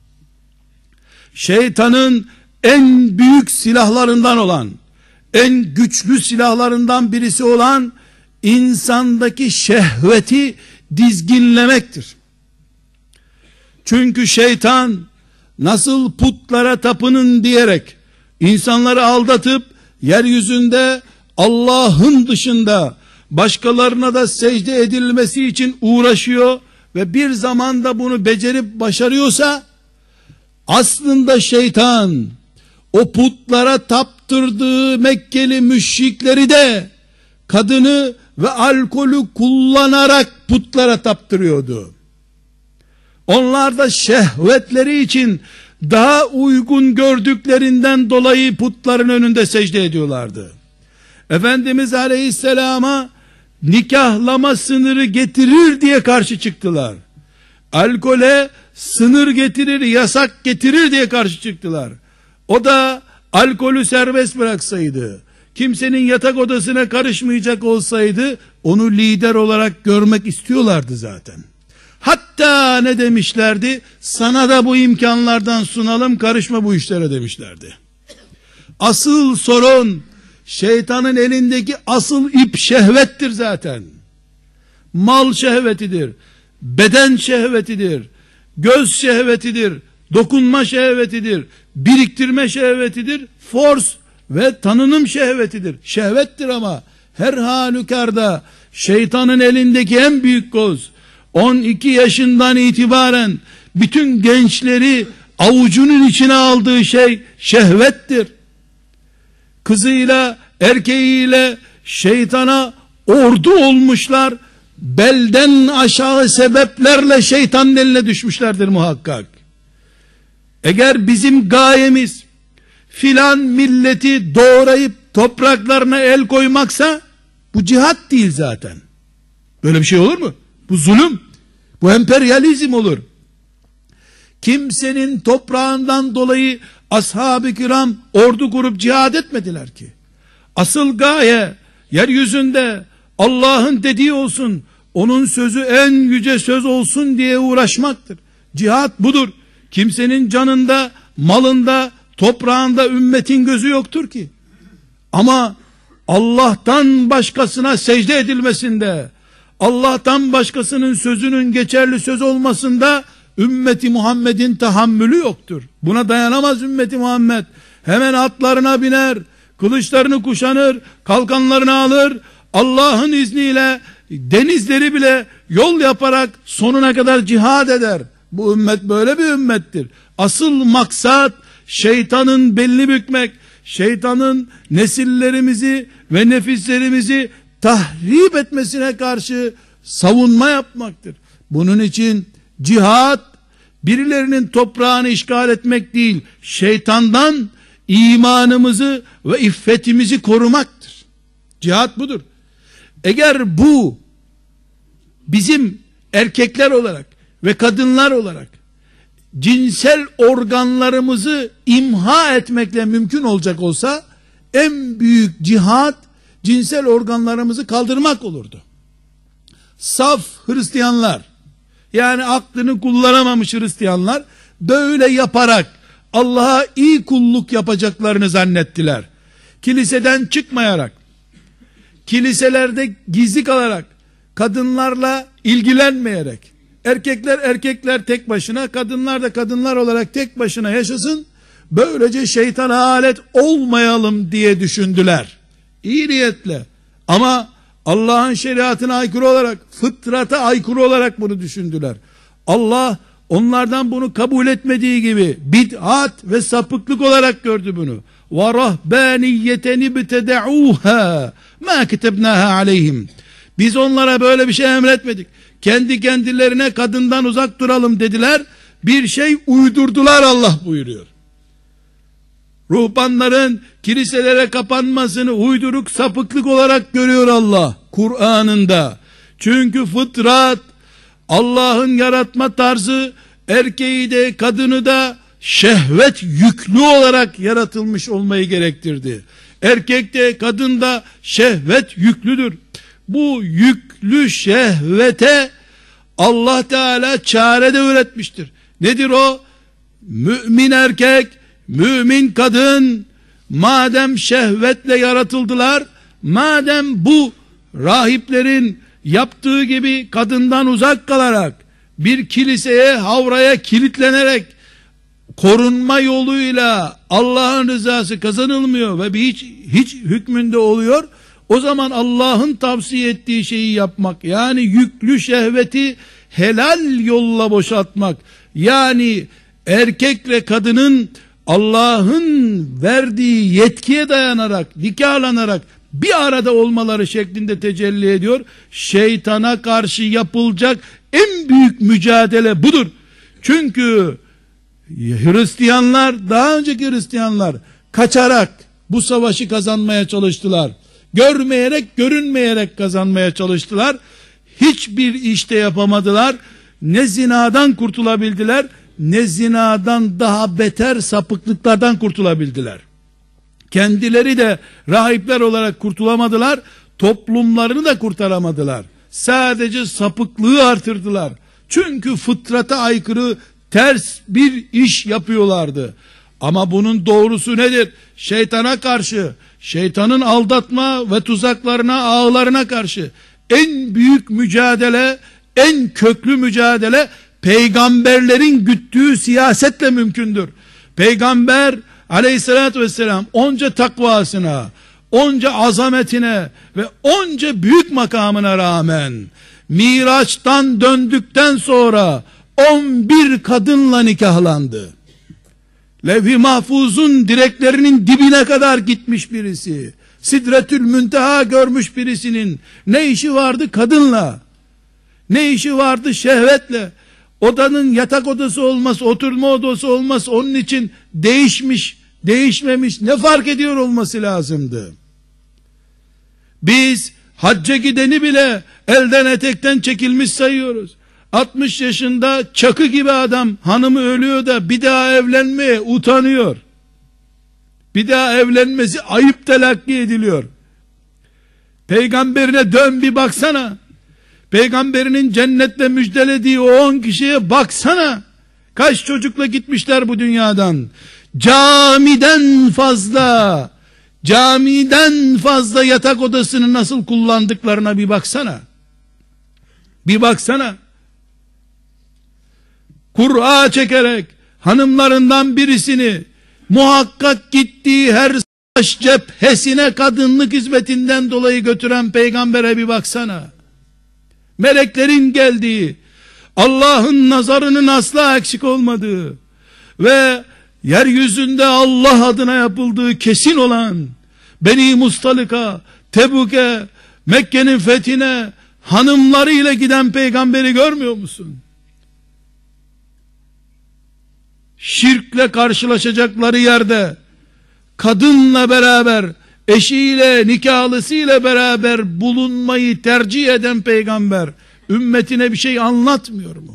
Şeytanın en büyük silahlarından olan, en güçlü silahlarından birisi olan insandaki şehveti dizginlemektir. Çünkü şeytan nasıl putlara tapının diyerek insanları aldatıp yeryüzünde Allah'ın dışında başkalarına da secde edilmesi için uğraşıyor ve bir zamanda bunu becerip başarıyorsa, aslında şeytan o putlara taptırdığı Mekkeli müşrikleri de kadını ve alkolü kullanarak putlara taptırıyordu. Onlar da şehvetleri için daha uygun gördüklerinden dolayı putların önünde secde ediyorlardı. Efendimiz Aleyhisselam'a nikahlama sınırı getirir diye karşı çıktılar. Alkole sınır getirir, yasak getirir diye karşı çıktılar. O da alkolü serbest bıraksaydı, kimsenin yatak odasına karışmayacak olsaydı, onu lider olarak görmek istiyorlardı zaten. Hatta ne demişlerdi? Sana da bu imkanlardan sunalım, karışma bu işlere demişlerdi. Asıl sorun, şeytanın elindeki asıl ip şehvettir zaten. Mal şehvetidir, beden şehvetidir, göz şehvetidir, dokunma şehvetidir, biriktirme şehvetidir, force ve tanınım şehvetidir. Şehvettir ama her halükarda şeytanın elindeki en büyük koz, on iki yaşından itibaren bütün gençleri avucunun içine aldığı şey şehvettir. Kızıyla erkeğiyle şeytana ordu olmuşlar, belden aşağı sebeplerle şeytanın eline düşmüşlerdir muhakkak. Eğer bizim gayemiz filan milleti doğrayıp topraklarına el koymaksa, bu cihat değil zaten. Böyle bir şey olur mu? Bu zulüm, bu emperyalizm olur. Kimsenin toprağından dolayı ashab-ı kiram ordu kurup cihad etmediler ki. Asıl gaye yeryüzünde Allah'ın dediği olsun, onun sözü en yüce söz olsun diye uğraşmaktır. Cihat budur. Kimsenin canında, malında, toprağında ümmetin gözü yoktur ki. Ama Allah'tan başkasına secde edilmesinde, Allah'tan başkasının sözünün geçerli söz olmasında ümmeti Muhammed'in tahammülü yoktur. Buna dayanamaz ümmeti Muhammed. Hemen atlarına biner, kılıçlarını kuşanır, kalkanlarını alır, Allah'ın izniyle denizleri bile yol yaparak sonuna kadar cihad eder. Bu ümmet böyle bir ümmettir. Asıl maksat şeytanın belini bükmek, şeytanın nesillerimizi ve nefislerimizi tahrip etmesine karşı savunma yapmaktır. Bunun için cihat birilerinin toprağını işgal etmek değil, şeytandan imanımızı ve iffetimizi korumaktır. Cihat budur. Eğer bu bizim erkekler olarak ve kadınlar olarak cinsel organlarımızı imha etmekle mümkün olacak olsa, en büyük cihat cinsel organlarımızı kaldırmak olurdu. Saf Hristiyanlar, yani aklını kullanamamış Hristiyanlar, böyle yaparak Allah'a iyi kulluk yapacaklarını zannettiler. Kiliseden çıkmayarak, kiliselerde gizli kalarak, kadınlarla ilgilenmeyerek, erkekler erkekler tek başına, kadınlar da kadınlar olarak tek başına yaşasın, böylece şeytana alet olmayalım diye düşündüler. İyi niyetle, ama Allah'ın şeriatına aykırı olarak, fıtrata aykırı olarak bunu düşündüler. Allah onlardan bunu kabul etmediği gibi bid'at ve sapıklık olarak gördü bunu. وَرَهْبَانِيَّةً ابْتَدَعُوهَا مَا كَتَبْنَاهَا عَلَيْهِمْ. Biz onlara böyle bir şey emretmedik. Kendi kendilerine kadından uzak duralım dediler. Bir şey uydurdular, Allah buyuruyor. Ruhbanların kiliselere kapanmasını uyduruk sapıklık olarak görüyor Allah Kur'an'ında. Çünkü fıtrat, Allah'ın yaratma tarzı, erkeği de kadını da şehvet yüklü olarak yaratılmış olmayı gerektirdi. Erkek de kadın da şehvet yüklüdür. Bu yüklü şehvete Allah Teala çare de üretmiştir. Nedir o? Mümin erkek, mümin kadın madem şehvetle yaratıldılar, madem bu rahiplerin yaptığı gibi kadından uzak kalarak bir kiliseye, havraya kilitlenerek korunma yoluyla Allah'ın rızası kazanılmıyor ve bir hiç, hiç hükmünde oluyor, o zaman Allah'ın tavsiye ettiği şeyi yapmak, yani yüklü şehveti helal yolla boşaltmak, yani erkekle kadının Allah'ın verdiği yetkiye dayanarak, nikahlanarak bir arada olmaları şeklinde tecelli ediyor. Şeytana karşı yapılacak en büyük mücadele budur. Çünkü Hristiyanlar, daha önceki Hristiyanlar kaçarak bu savaşı kazanmaya çalıştılar. Görmeyerek, görünmeyerek kazanmaya çalıştılar. Hiçbir işte yapamadılar. Ne zinadan kurtulabildiler, ne zinadan daha beter sapıklıklardan kurtulabildiler. Kendileri de rahipler olarak kurtulamadılar, toplumlarını da kurtaramadılar. Sadece sapıklığı artırdılar. Çünkü fıtrata aykırı ters bir iş yapıyorlardı. Ama bunun doğrusu nedir? Şeytana karşı, şeytanın aldatma ve tuzaklarına, ağlarına karşı en büyük mücadele, en köklü mücadele peygamberlerin güttüğü siyasetle mümkündür. Peygamber aleyhissalatü vesselam onca takvasına, onca azametine ve onca büyük makamına rağmen Miraç'tan döndükten sonra on bir kadınla nikahlandı. Levh-i Mahfuz'un direklerinin dibine kadar gitmiş birisi, Sidretül Münteha görmüş birisinin ne işi vardı kadınla? Ne işi vardı şehvetle? Odanın yatak odası olmaz, oturma odası olmaz, onun için değişmiş, değişmemiş, ne fark ediyor olması lazımdı? Biz hacca gideni bile elden etekten çekilmiş sayıyoruz. altmış yaşında çakı gibi adam, hanımı ölüyor da bir daha evlenmeye utanıyor. Bir daha evlenmesi ayıp telakki ediliyor. Peygamberine dön bir baksana. Peygamberinin cennetle müjdelediği o on kişiye baksana. Kaç çocukla gitmişler bu dünyadan. Camiden fazla, camiden fazla yatak odasını nasıl kullandıklarına bir baksana. Bir baksana. Kur'a çekerek hanımlarından birisini muhakkak gittiği her savaş cephesine kadınlık hizmetinden dolayı götüren peygambere bir baksana. Meleklerin geldiği, Allah'ın nazarının asla eksik olmadığı ve yeryüzünde Allah adına yapıldığı kesin olan Beni Mustalika, Tebuk'e, Mekke'nin fethine hanımlarıyla giden peygamberi görmüyor musun? Şirkle karşılaşacakları yerde kadınla beraber, eşiyle, nikahlısıyla beraber bulunmayı tercih eden peygamber ümmetine bir şey anlatmıyor mu?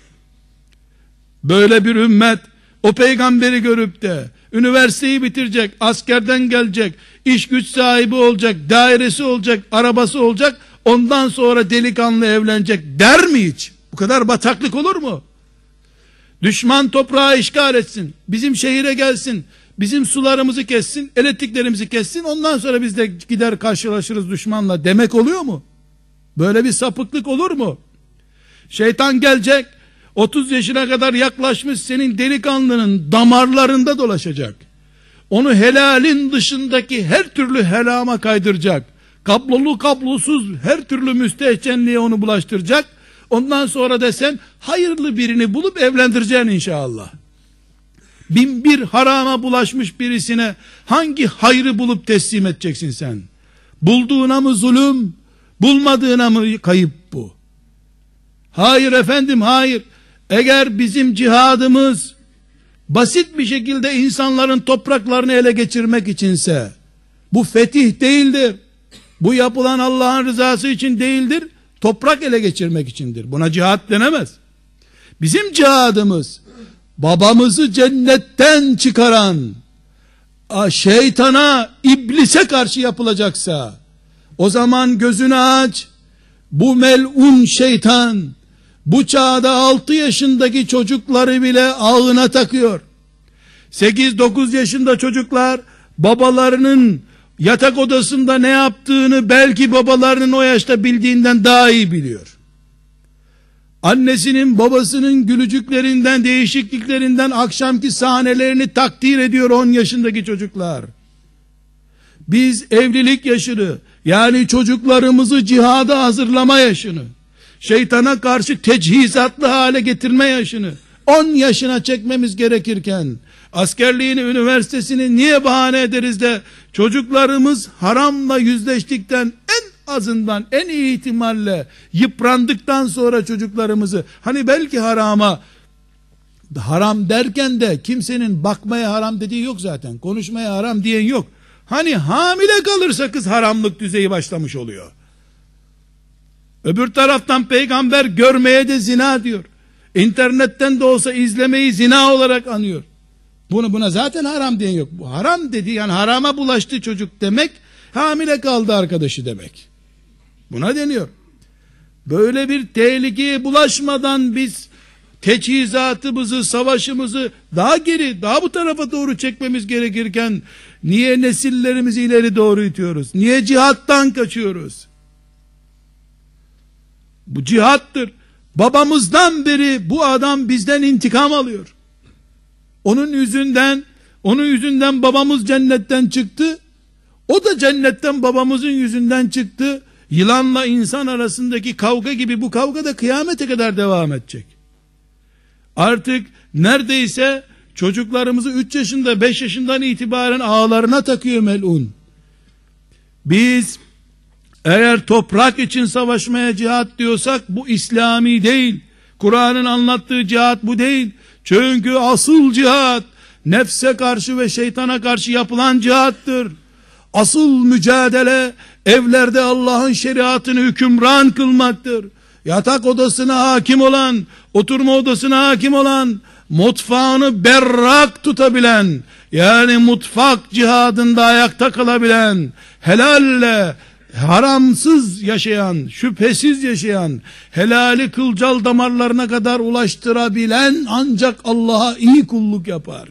Böyle bir ümmet o peygamberi görüp de üniversiteyi bitirecek, askerden gelecek, iş güç sahibi olacak, dairesi olacak, arabası olacak, ondan sonra delikanlı evlenecek der mi hiç? Bu kadar bataklık olur mu? Düşman toprağı işgal etsin, bizim şehire gelsin, bizim sularımızı kessin, elektriklerimizi kessin, ondan sonra biz de gider karşılaşırız düşmanla demek oluyor mu? Böyle bir sapıklık olur mu? Şeytan gelecek, otuz yaşına kadar yaklaşmış senin delikanlının damarlarında dolaşacak. Onu helalin dışındaki her türlü helama kaydıracak. kablolu kablosuz her türlü müstehcenliğe onu bulaştıracak. Ondan sonra da sen hayırlı birini bulup evlendireceksin inşallah. Bin bir harama bulaşmış birisine hangi hayrı bulup teslim edeceksin sen? Bulduğuna mı zulüm, bulmadığına mı kayıp bu? Hayır efendim, hayır. Eğer bizim cihadımız basit bir şekilde insanların topraklarını ele geçirmek içinse, bu fetih değildir. Bu yapılan Allah'ın rızası için değildir. Toprak ele geçirmek içindir. Buna cihat denemez. Bizim cihadımız, babamızı cennetten çıkaran şeytana, iblise karşı yapılacaksa, o zaman gözünü aç. Bu melun şeytan bu çağda altı yaşındaki çocukları bile ağına takıyor. sekiz dokuz yaşında çocuklar babalarının yatak odasında ne yaptığını belki babalarının o yaşta bildiğinden daha iyi biliyor. Annesinin babasının gülücüklerinden, değişikliklerinden akşamki sahnelerini takdir ediyor on yaşındaki çocuklar. Biz evlilik yaşını, yani çocuklarımızı cihada hazırlama yaşını, şeytana karşı tecihizatlı hale getirme yaşını on yaşına çekmemiz gerekirken, askerliğini, üniversitesini niye bahane ederiz de çocuklarımız haramla yüzleştikten, en azından en iyi ihtimalle yıprandıktan sonra çocuklarımızı, hani belki harama, haram derken de kimsenin bakmaya haram dediği yok zaten, konuşmaya haram diyen yok. Hani hamile kalırsa kız haramlık düzeyi başlamış oluyor. Öbür taraftan peygamber görmeye de zina diyor. İnternetten de olsa izlemeyi zina olarak anıyor. Bunu buna zaten haram diyen yok. Bu haram dedi, yani harama bulaştı çocuk demek, hamile kaldı arkadaşı demek. Buna deniyor. Böyle bir tehlikeye bulaşmadan biz teçhizatımızı, savaşımızı daha geri, daha bu tarafa doğru çekmemiz gerekirken niye nesillerimizi ileri doğru itiyoruz? Niye cihattan kaçıyoruz? Bu cihattır. Babamızdan beri bu adam bizden intikam alıyor. Onun yüzünden, onun yüzünden babamız cennetten çıktı. O da cennetten babamızın yüzünden çıktı. Yılanla insan arasındaki kavga gibi bu kavga da kıyamete kadar devam edecek. Artık neredeyse çocuklarımızı üç yaşında, beş yaşından itibaren ağlarına takıyor melun. Biz eğer toprak için savaşmaya cihat diyorsak bu İslami değil. Kur'an'ın anlattığı cihat bu değil. Çünkü asıl cihat nefse karşı ve şeytana karşı yapılan cihattır. Asıl mücadele evlerde Allah'ın şeriatını hükümran kılmaktır. Yatak odasına hakim olan, oturma odasına hakim olan, mutfağını berrak tutabilen, yani mutfak cihadında ayakta kalabilen, helalle haramsız yaşayan, şüphesiz yaşayan, helali kılcal damarlarına kadar ulaştırabilen ancak Allah'a iyi kulluk yapar.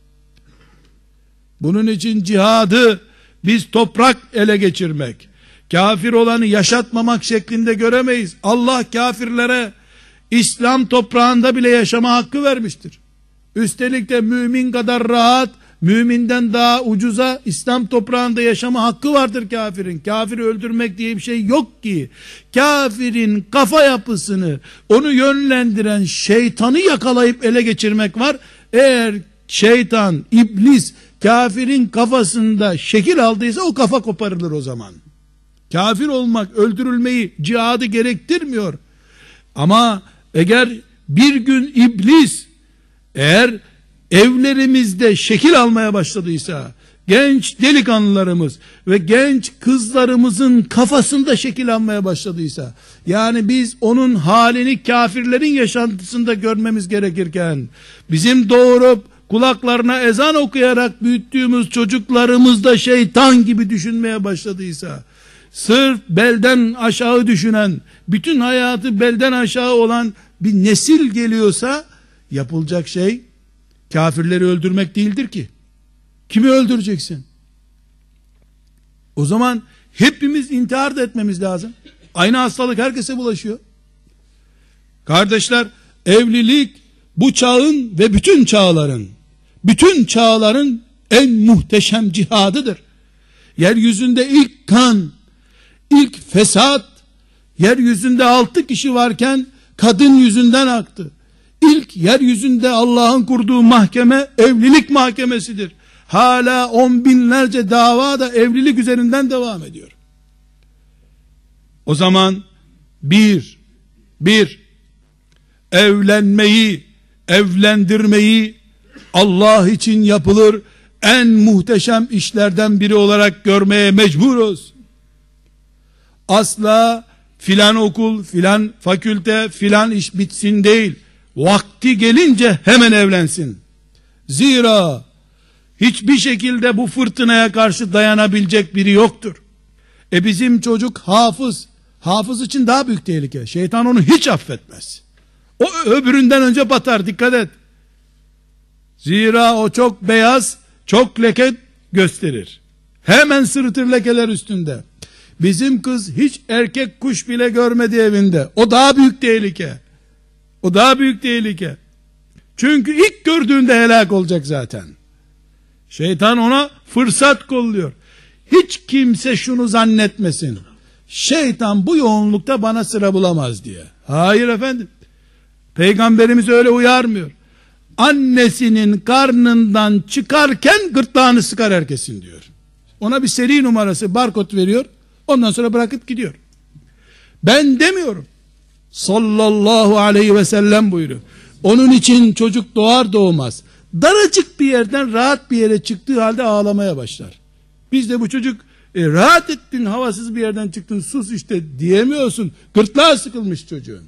Bunun için cihadı biz toprak ele geçirmek, kafir olanı yaşatmamak şeklinde göremeyiz. Allah kafirlere İslam toprağında bile yaşama hakkı vermiştir. Üstelik de mümin kadar rahat, müminden daha ucuza İslam toprağında yaşama hakkı vardır kafirin. Kafiri öldürmek diye bir şey yok ki. Kafirin kafa yapısını, onu yönlendiren şeytanı yakalayıp ele geçirmek var. Eğer şeytan, iblis kafirin kafasında şekil aldıysa o kafa koparılır o zaman. Kafir olmak, öldürülmeyi, cihadı gerektirmiyor. Ama eğer bir gün iblis, eğer evlerimizde şekil almaya başladıysa, genç delikanlılarımız ve genç kızlarımızın kafasında şekil almaya başladıysa, yani biz onun halini kafirlerin yaşantısında görmemiz gerekirken, bizim doğurup kulaklarına ezan okuyarak büyüttüğümüz çocuklarımız da şeytan gibi düşünmeye başladıysa, sırf belden aşağı düşünen, bütün hayatı belden aşağı olan bir nesil geliyorsa, yapılacak şey kafirleri öldürmek değildir ki. Kimi öldüreceksin? O zaman hepimiz intihar da etmemiz lazım. Aynı hastalık herkese bulaşıyor. Kardeşler, evlilik bu çağın ve bütün çağların, bütün çağların en muhteşem cihadıdır. Yeryüzünde ilk kan, İlk fesat, yeryüzünde altı kişi varken kadın yüzünden aktı. İlk yeryüzünde Allah'ın kurduğu mahkeme evlilik mahkemesidir. Hala on binlerce dava da evlilik üzerinden devam ediyor. O zaman bir, bir, evlenmeyi, evlendirmeyi Allah için yapılır en muhteşem işlerden biri olarak görmeye mecburuz. Asla filan okul, filan fakülte, filan iş bitsin değil. Vakti gelince hemen evlensin. Zira hiçbir şekilde bu fırtınaya karşı dayanabilecek biri yoktur. E bizim çocuk hafız. Hafız için daha büyük tehlike. Şeytan onu hiç affetmez. O öbüründen önce batar, dikkat et. Zira o çok beyaz, çok leke gösterir. Hemen sırıtır lekeler üstünde. Bizim kız hiç erkek kuş bile görmedi evinde. O daha büyük tehlike. O daha büyük tehlike. Çünkü ilk gördüğünde helak olacak zaten. Şeytan ona fırsat kolluyor. Hiç kimse şunu zannetmesin. Şeytan bu yoğunlukta bana sıra bulamaz diye. Hayır efendim. Peygamberimiz öyle uyarmıyor. Annesinin karnından çıkarken gırtlağını sıkar herkesin diyor. Ona bir seri numarası, barkod veriyor. Ondan sonra bırakıp gidiyor. Ben demiyorum. Sallallahu aleyhi ve sellem buyuruyor. Onun için çocuk doğar doğmaz daracık bir yerden rahat bir yere çıktığı halde ağlamaya başlar. Biz de bu çocuk e, rahat ettin, havasız bir yerden çıktın, sus işte diyemiyorsun. Gırtlağı sıkılmış çocuğun.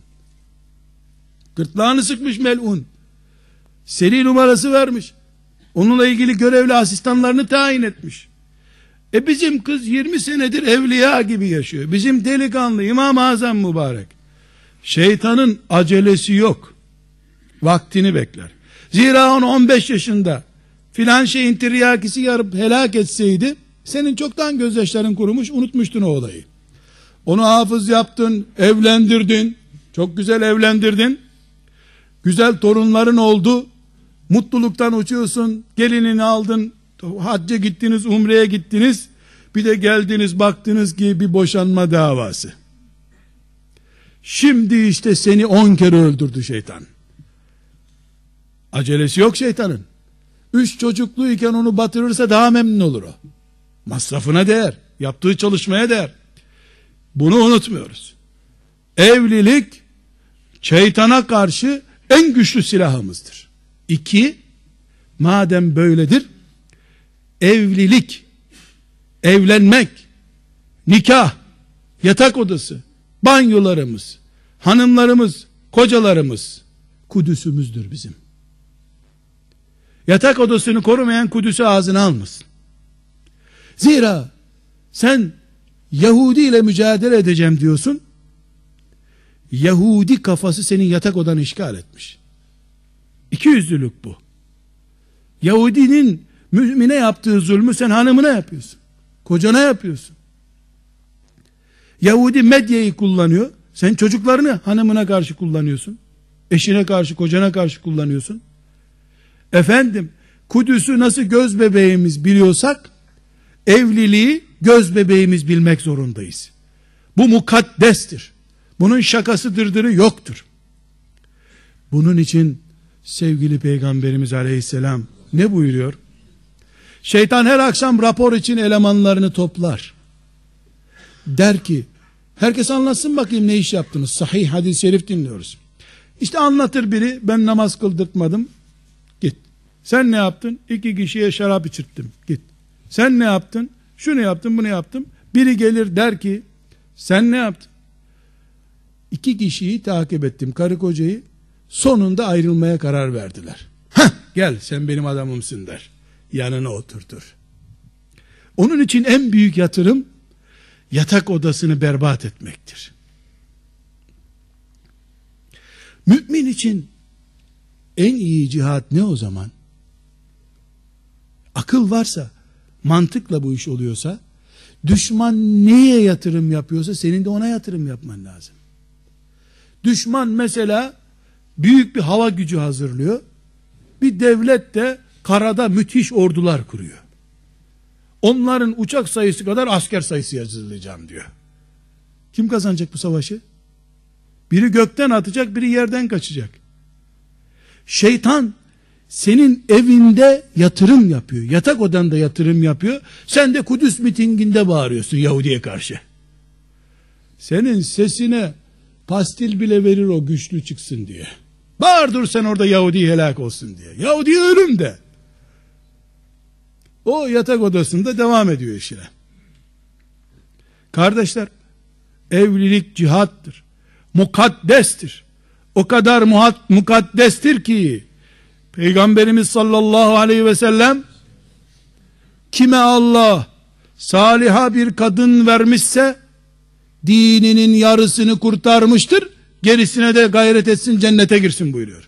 Gırtlağını sıkmış melun. Seri numarası vermiş. Onunla ilgili görevli asistanlarını tayin etmiş. E bizim kız yirmi senedir evliya gibi yaşıyor. Bizim delikanlı İmam-ı Azam mübarek. Şeytanın acelesi yok. Vaktini bekler. Zira onu on beş yaşında filan şeyin tiryakisi yarıp helak etseydi, senin çoktan gözyaşların kurumuş, unutmuştun o olayı. Onu hafız yaptın, evlendirdin, çok güzel evlendirdin, güzel torunların oldu, mutluluktan uçuyorsun, gelinini aldın, hacca gittiniz, umreye gittiniz, bir de geldiniz baktınız ki bir boşanma davası. Şimdi işte seni on kere öldürdü şeytan. Acelesi yok şeytanın. Üç çocukluyken onu batırırsa daha memnun olur o. Masrafına değer, yaptığı çalışmaya değer. Bunu unutmuyoruz. Evlilik şeytana karşı en güçlü silahımızdır. İki, madem böyledir, evlilik, evlenmek, nikah, yatak odası, banyolarımız, hanımlarımız, kocalarımız Kudüs'ümüzdür bizim. Yatak odasını korumayan Kudüs'ü ağzına almasın. Zira sen Yahudi ile mücadele edeceğim diyorsun. Yahudi kafası senin yatak odanı işgal etmiş. İkiyüzlülük bu. Yahudinin mümine yaptığı zulmü sen hanımına yapıyorsun. Kocana yapıyorsun. Yahudi medyayı kullanıyor. Sen çocuklarını hanımına karşı kullanıyorsun. Eşine karşı, kocana karşı kullanıyorsun. Efendim, Kudüs'ü nasıl göz bebeğimiz biliyorsak, evliliği göz bebeğimiz bilmek zorundayız. Bu mukaddestir. Bunun şakası dırdırı yoktur. Bunun için sevgili Peygamberimiz Aleyhisselam ne buyuruyor? Şeytan her akşam rapor için elemanlarını toplar. Der ki, herkes anlatsın bakayım ne iş yaptınız? Sahih hadis-i şerif dinliyoruz. İşte anlatır biri, ben namaz kıldırtmadım. Git. Sen ne yaptın? İki kişiye şarap içirttim. Git. Sen ne yaptın? Şunu yaptım, bunu yaptım. Biri gelir der ki, sen ne yaptın? İki kişiyi takip ettim, karı kocayı. Sonunda ayrılmaya karar verdiler. Heh, gel sen benim adamımsın der. Yanına oturtur. Onun için en büyük yatırım yatak odasını berbat etmektir. Mümin için en iyi cihat ne o zaman? Akıl varsa, mantıkla bu iş oluyorsa, düşman neye yatırım yapıyorsa senin de ona yatırım yapman lazım. Düşman mesela büyük bir hava gücü hazırlıyor. Bir devlet de karada müthiş ordular kuruyor. Onların uçak sayısı kadar asker sayısı hazırlayacağım diyor. Kim kazanacak bu savaşı? Biri gökten atacak, biri yerden kaçacak. Şeytan senin evinde yatırım yapıyor. Yatak odanda yatırım yapıyor. Sen de Kudüs mitinginde bağırıyorsun Yahudi'ye karşı. Senin sesine pastil bile verir o güçlü çıksın diye. Bağır dur sen orada Yahudi helak olsun diye. Yahudi ölüm de. O yatak odasında devam ediyor işine. Kardeşler, evlilik cihattır. Mukaddestir. O kadar muhat, mukaddestir ki Peygamberimiz sallallahu aleyhi ve sellem kime Allah saliha bir kadın vermişse dininin yarısını kurtarmıştır, gerisine de gayret etsin, cennete girsin buyuruyor.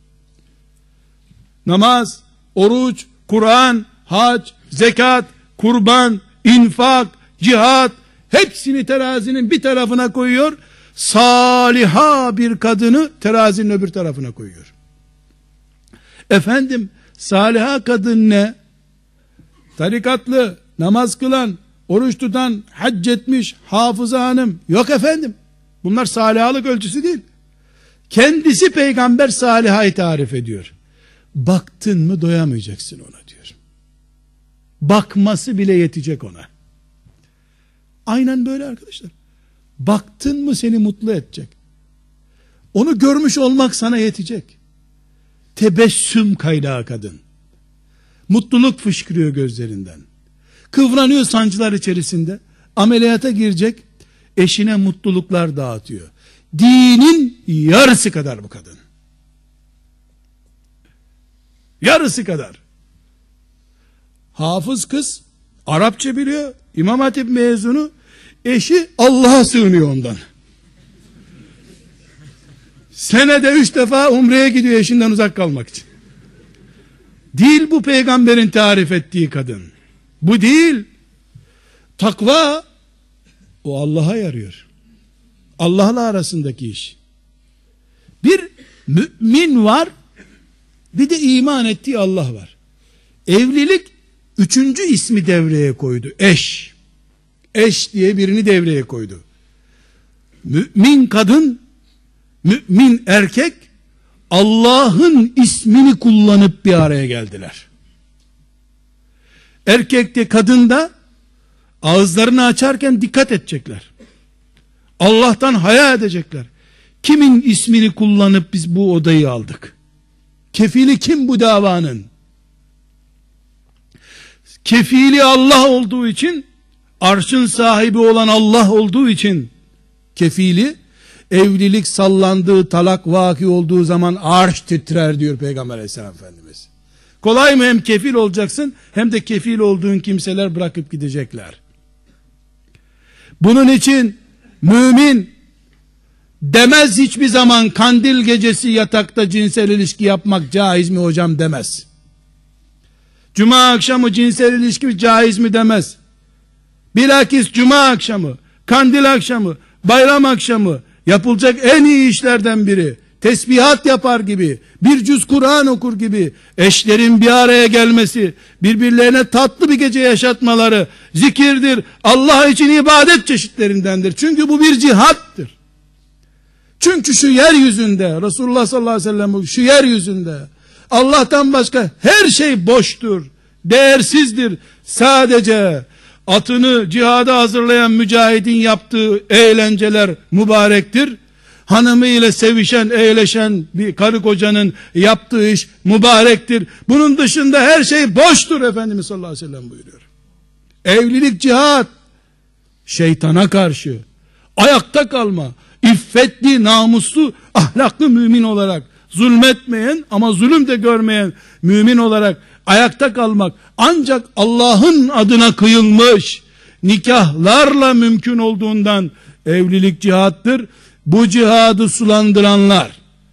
Namaz, oruç, Kur'an, hac, zekat, kurban, infak, cihat, hepsini terazinin bir tarafına koyuyor, saliha bir kadını terazinin öbür tarafına koyuyor. Efendim, saliha kadın ne? Tarikatlı, namaz kılan, oruç tutan, hac etmiş, hafıza hanım. Yok efendim. Bunlar salihalık ölçüsü değil. Kendisi peygamber salihayı tarif ediyor. Baktın mı doyamayacaksın ona diyor. Bakması bile yetecek ona. Aynen böyle arkadaşlar. Baktın mı seni mutlu edecek. Onu görmüş olmak sana yetecek. Tebessüm kaynağı kadın. Mutluluk fışkırıyor gözlerinden. Kıvranıyor sancılar içerisinde. Ameliyata girecek. Eşine mutluluklar dağıtıyor. Dinin yarısı kadar bu kadın. Yarısı kadar. Hafız kız, Arapça biliyor, İmam Hatip mezunu, eşi Allah'a sığınıyor ondan. Senede üç defa umreye gidiyor eşinden uzak kalmak için. Değil bu peygamberin tarif ettiği kadın. Bu değil. Takva, o Allah'a yarıyor. Allah'la arasındaki iş. Bir mümin var, bir de iman ettiği Allah var. Evlilik üçüncü ismi devreye koydu. Eş. Eş diye birini devreye koydu. Mümin kadın, mümin erkek Allah'ın ismini kullanıp bir araya geldiler. Erkek de kadın da ağızlarını açarken dikkat edecekler. Allah'tan haya edecekler. Kimin ismini kullanıp biz bu odayı aldık? Kefili kim bu davanın? Kefili Allah olduğu için, arşın sahibi olan Allah olduğu için kefili, evlilik sallandığı, talak vaki olduğu zaman arş titrer diyor Peygamber Aleyhisselam Efendimiz. Kolay mı hem kefil olacaksın hem de kefil olduğun kimseler bırakıp gidecekler. Bunun için mümin demez hiçbir zaman kandil gecesi yatakta cinsel ilişki yapmak caiz mi hocam demez. Cuma akşamı cinsel ilişki caiz mi demez. Bilakis cuma akşamı, kandil akşamı, bayram akşamı yapılacak en iyi işlerden biri. Tesbihat yapar gibi, bir cüz Kur'an okur gibi eşlerin bir araya gelmesi, birbirlerine tatlı bir gece yaşatmaları zikirdir, Allah için ibadet çeşitlerindendir. Çünkü bu bir cihattır. Çünkü şu yeryüzünde, Resulullah sallallahu aleyhi ve sellem şu yeryüzünde Allah'tan başka her şey boştur, değersizdir. Sadece atını cihada hazırlayan mücahidin yaptığı eğlenceler mübarektir. Hanımıyla sevişen, eğleşen bir karı kocanın yaptığı iş mübarektir. Bunun dışında her şey boştur Efendimiz sallallahu aleyhi ve sellem buyuruyor. Evlilik cihat, şeytana karşı ayakta kalma, iffetli, namuslu, ahlaklı mümin olarak, zulmetmeyen ama zulüm de görmeyen mümin olarak ayakta kalmak ancak Allah'ın adına kıyılmış nikahlarla mümkün olduğundan evlilik cihattır. Bu cihadı sulandıranlar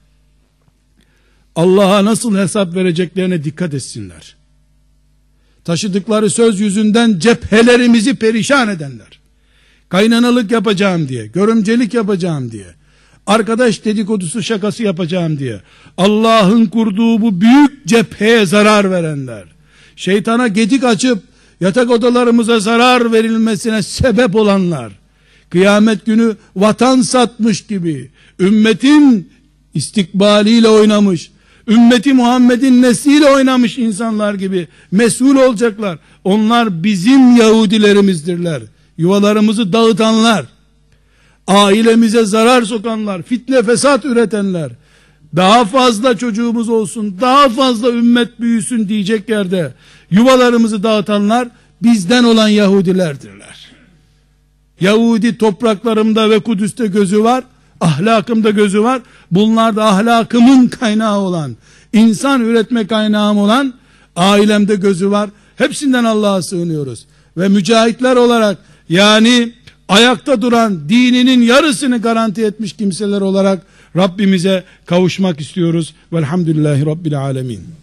Allah'a nasıl hesap vereceklerine dikkat etsinler. Taşıdıkları söz yüzünden cephelerimizi perişan edenler, kaynanalık yapacağım diye, görümcelik yapacağım diye, arkadaş dedikodusu şakası yapacağım diye Allah'ın kurduğu bu büyük cepheye zarar verenler, şeytana gedik açıp yatak odalarımıza zarar verilmesine sebep olanlar, kıyamet günü vatan satmış gibi, ümmetin istikbaliyle oynamış, ümmeti Muhammed'in nesliyle oynamış insanlar gibi mesul olacaklar. Onlar bizim Yahudilerimizdirler. Yuvalarımızı dağıtanlar, ailemize zarar sokanlar, fitne fesat üretenler, daha fazla çocuğumuz olsun, daha fazla ümmet büyüsün diyecek yerde yuvalarımızı dağıtanlar bizden olan Yahudilerdirler. Yahudi topraklarımda ve Kudüs'te gözü var, ahlakımda gözü var. Bunlar da ahlakımın kaynağı olan, insan üretme kaynağım olan ailemde gözü var. Hepsinden Allah'a sığınıyoruz. Ve mücahitler olarak, yani ayakta duran, dininin yarısını garanti etmiş kimseler olarak Rabbimize kavuşmak istiyoruz. Velhamdülillahi Rabbil alemin.